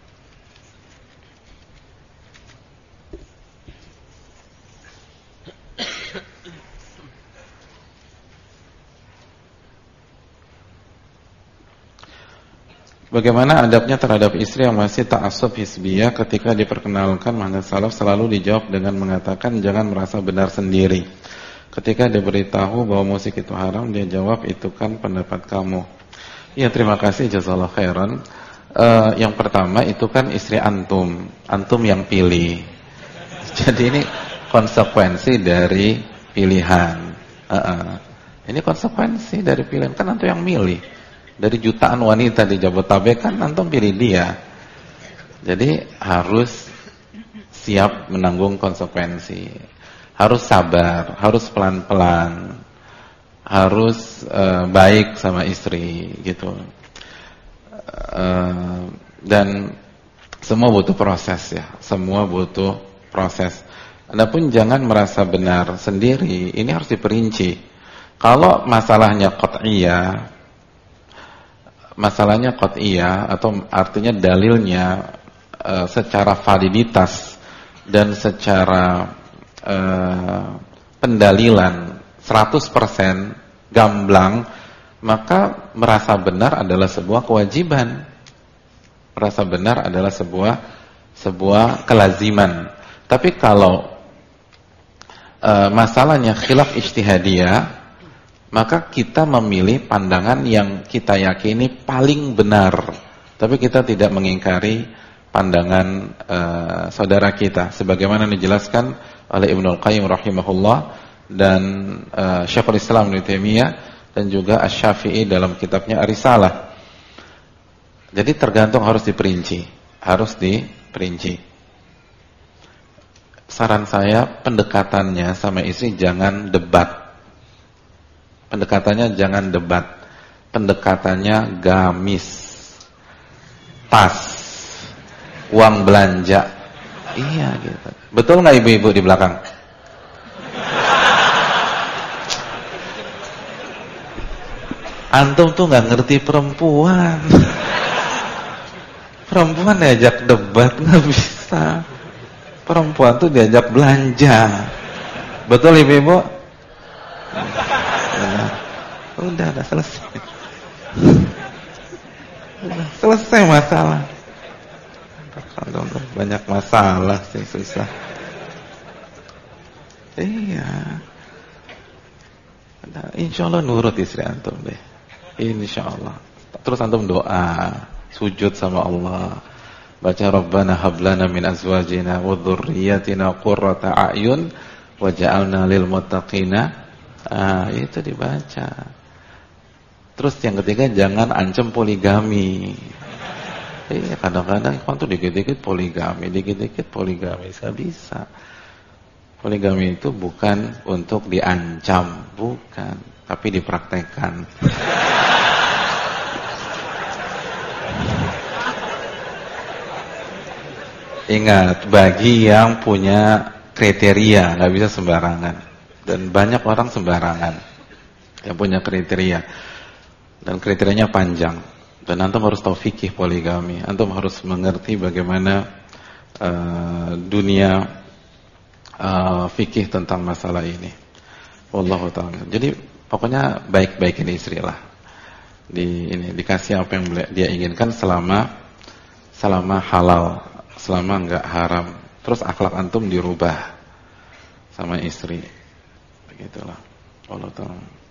Speaker 1: Bagaimana adabnya terhadap istri yang masih ta'assub hizbiyah ketika diperkenalkan manhaj salaf selalu dijawab dengan mengatakan jangan merasa benar sendiri. Ketika diberitahu bahwa musik itu haram, dia jawab itu kan pendapat kamu. Ya, terima kasih, jazakallahu khairan. Yang pertama itu kan istri antum yang pilih. Jadi ini konsekuensi dari pilihan. Ini konsekuensi dari pilihan, kan antum yang milih. Dari jutaan wanita di Jabodetabek kan antum pilih dia. Jadi harus siap menanggung konsekuensi. Harus sabar, harus pelan-pelan. Harus baik sama istri gitu. Dan semua butuh proses ya. Semua butuh proses. Adapun jangan merasa benar sendiri, ini harus diperinci. Kalau masalahnya qat'iyah atau artinya dalilnya secara validitas dan secara pendalilan 100% gamblang, maka merasa benar adalah sebuah kewajiban. Merasa benar adalah sebuah kelaziman. Tapi kalau masalahnya khilaf ijtihadiyah, maka kita memilih pandangan yang kita yakini paling benar. Tapi kita tidak mengingkari pandangan saudara kita, sebagaimana dijelaskan oleh Ibnu Qayyim rahimahullah dan Syekhul Islam Ibnu Taimiyah dan juga Asy-Syafi'i dalam kitabnya Ar-Risalah. Jadi tergantung, harus diperinci. Saran saya, pendekatannya sama istri jangan debat. Pendekatannya gamis, tas, uang belanja. Iya gitu. Betul nggak ibu-ibu di belakang? Antum tuh nggak ngerti perempuan. Perempuan diajak debat nggak bisa. Perempuan tuh diajak belanja. Betul ibu-ibu? Udah selesai. Udah selesai masalah. Banyak masalah sih, susah. Iya. Insya Allah nurut istri antum deh. Insya Allah. Terus antum doa, sujud sama Allah, baca Rabbana hablana min azwajina wa dzurriyyatina qurrata a'yun waj'alna lil muttaqina. Itu dibaca. Terus yang ketiga, jangan ancam poligami. Iya, kadang-kadang kan tuh dikit-dikit poligami, nggak bisa. Poligami itu bukan untuk diancam, bukan, tapi dipraktekkan. Ingat, bagi yang punya kriteria, nggak bisa sembarangan. Dan banyak orang sembarangan yang punya kriteria. Dan kriterianya panjang. Dan antum harus tahu fikih poligami. Antum harus mengerti bagaimana dunia fikih tentang masalah ini. Wallahu ta'ala. Jadi pokoknya baik-baikin istri lah. Dikasih apa yang dia inginkan selama halal, selama enggak haram. Terus akhlak antum dirubah sama istri. Begitulah. Wallahu ta'ala.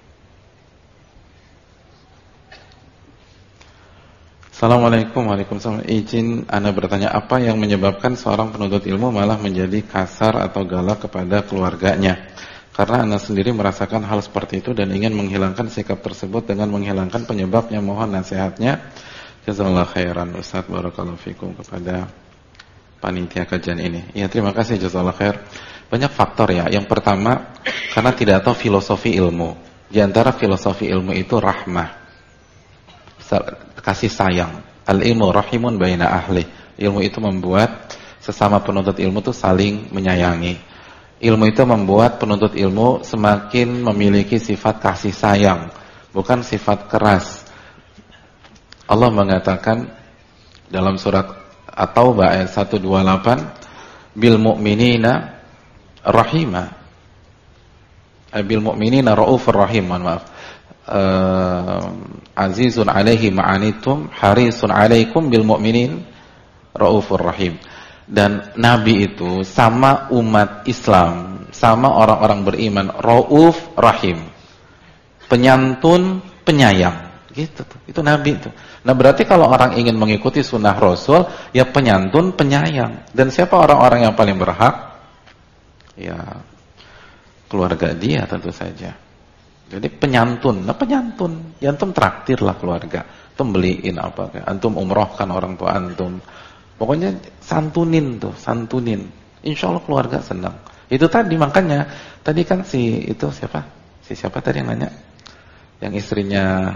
Speaker 1: Assalamualaikum. Waalaikumsalam. Izin Anda bertanya, apa yang menyebabkan seorang penuntut ilmu malah menjadi kasar atau galak kepada keluarganya? Karena Anda sendiri merasakan hal seperti itu dan ingin menghilangkan sikap tersebut dengan menghilangkan penyebabnya. Mohon nasihatnya. Jazakallahu khairan Ustaz, barakallahu fikum, kepada panitia kajian ini. Ya, terima kasih, jazakallahu khair. Banyak faktor ya. Yang pertama, karena tidak tahu filosofi ilmu. Di antara filosofi ilmu itu rahmah, kasih sayang. Al-ilmu rahimun baina ahli. Ilmu itu membuat sesama penuntut ilmu itu saling menyayangi. Ilmu itu membuat penuntut ilmu semakin memiliki sifat kasih sayang, bukan sifat keras. Allah mengatakan dalam surat At-Taubah ayat 128, bil mu'minina rahimah. Bil mu'minina raufur rahim, mohon maaf. Azizun alaihi ma'anitum harisun alaikum bil mu'minin raufur rahim. Dan Nabi itu sama umat Islam, sama orang-orang beriman, rauf rahim, penyantun, penyayang, gitu tuh. Itu Nabi itu. Nah, berarti kalau orang ingin mengikuti sunnah Rasul, ya penyantun, penyayang. Dan siapa orang-orang yang paling berhak? Ya keluarga dia tentu saja. Jadi penyantun, antum traktir lah keluarga, antum beliin apa, antum umrohkan orang tua antum, pokoknya santunin. Insya Allah keluarga senang. Itu tadi makanya tadi kan siapa tadi yang nanya, yang istrinya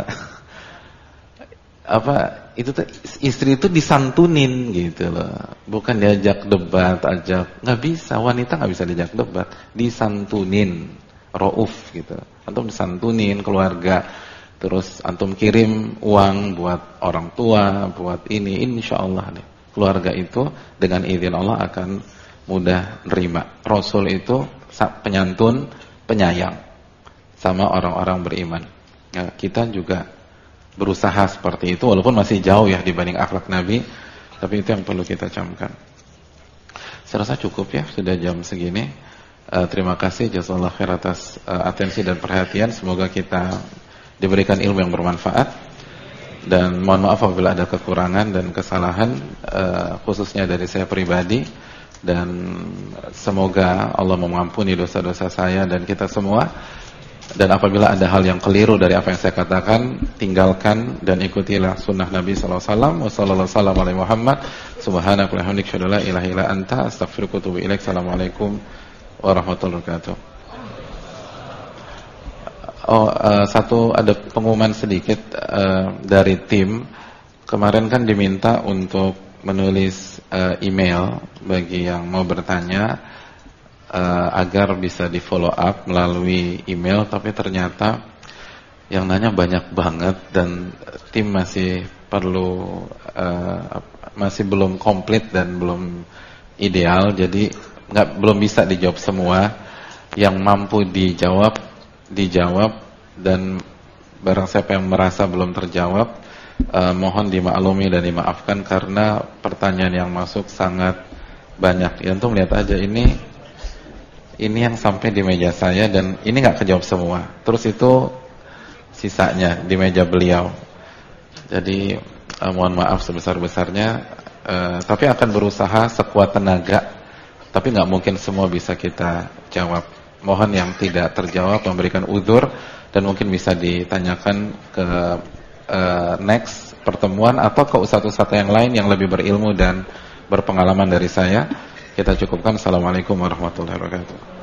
Speaker 1: istri itu disantunin gitu loh, bukan diajak debat, nggak bisa, wanita nggak bisa diajak debat, disantunin, rauf gitu. Antum disantunin keluarga, terus antum kirim uang buat orang tua, buat ini, insya Allah nih keluarga itu dengan izin Allah akan mudah nerima. Rasul itu penyantun, penyayang sama orang-orang beriman. Ya, kita juga berusaha seperti itu walaupun masih jauh ya dibanding akhlak Nabi, tapi itu yang perlu kita camkan. Saya rasa cukup ya, sudah jam segini. Terima kasih jazakallahu khair atas atensi dan perhatian. Semoga kita diberikan ilmu yang bermanfaat, dan mohon maaf apabila ada kekurangan dan kesalahan, khususnya dari saya pribadi, dan semoga Allah mengampuni dosa-dosa saya dan kita semua. Dan apabila ada hal yang keliru dari apa yang saya katakan, tinggalkan dan ikutilah sunnah Nabi sallallahu alaihi wasallam. Wassallallahu alaihi Muhammad. Subhanaka wa bihamdika asyhadu an la ilaha illa anta astaghfiruka wa atubu ilaik. Assalamualaikum warahmatullahi wabarakatuh. Satu ada pengumuman sedikit dari tim. Kemarin kan diminta untuk menulis email bagi yang mau bertanya, agar bisa di follow up melalui email, tapi ternyata yang nanya banyak banget dan tim masih perlu masih belum komplit dan belum ideal, jadi belum bisa dijawab semua. Yang mampu dijawab, dan barang siapa yang merasa belum terjawab, mohon dimaklumi dan dimaafkan karena pertanyaan yang masuk sangat banyak. Ya, antum lihat aja ini yang sampai di meja saya dan ini nggak kejawab semua. Terus itu sisanya di meja beliau. Jadi mohon maaf sebesar-besarnya, tapi akan berusaha sekuat tenaga. Tapi nggak mungkin semua bisa kita jawab. Mohon yang tidak terjawab memberikan uzur dan mungkin bisa ditanyakan ke next pertemuan atau ke ustadz-ustadz yang lain yang lebih berilmu dan berpengalaman dari saya. Kita cukupkan. Assalamualaikum warahmatullahi wabarakatuh.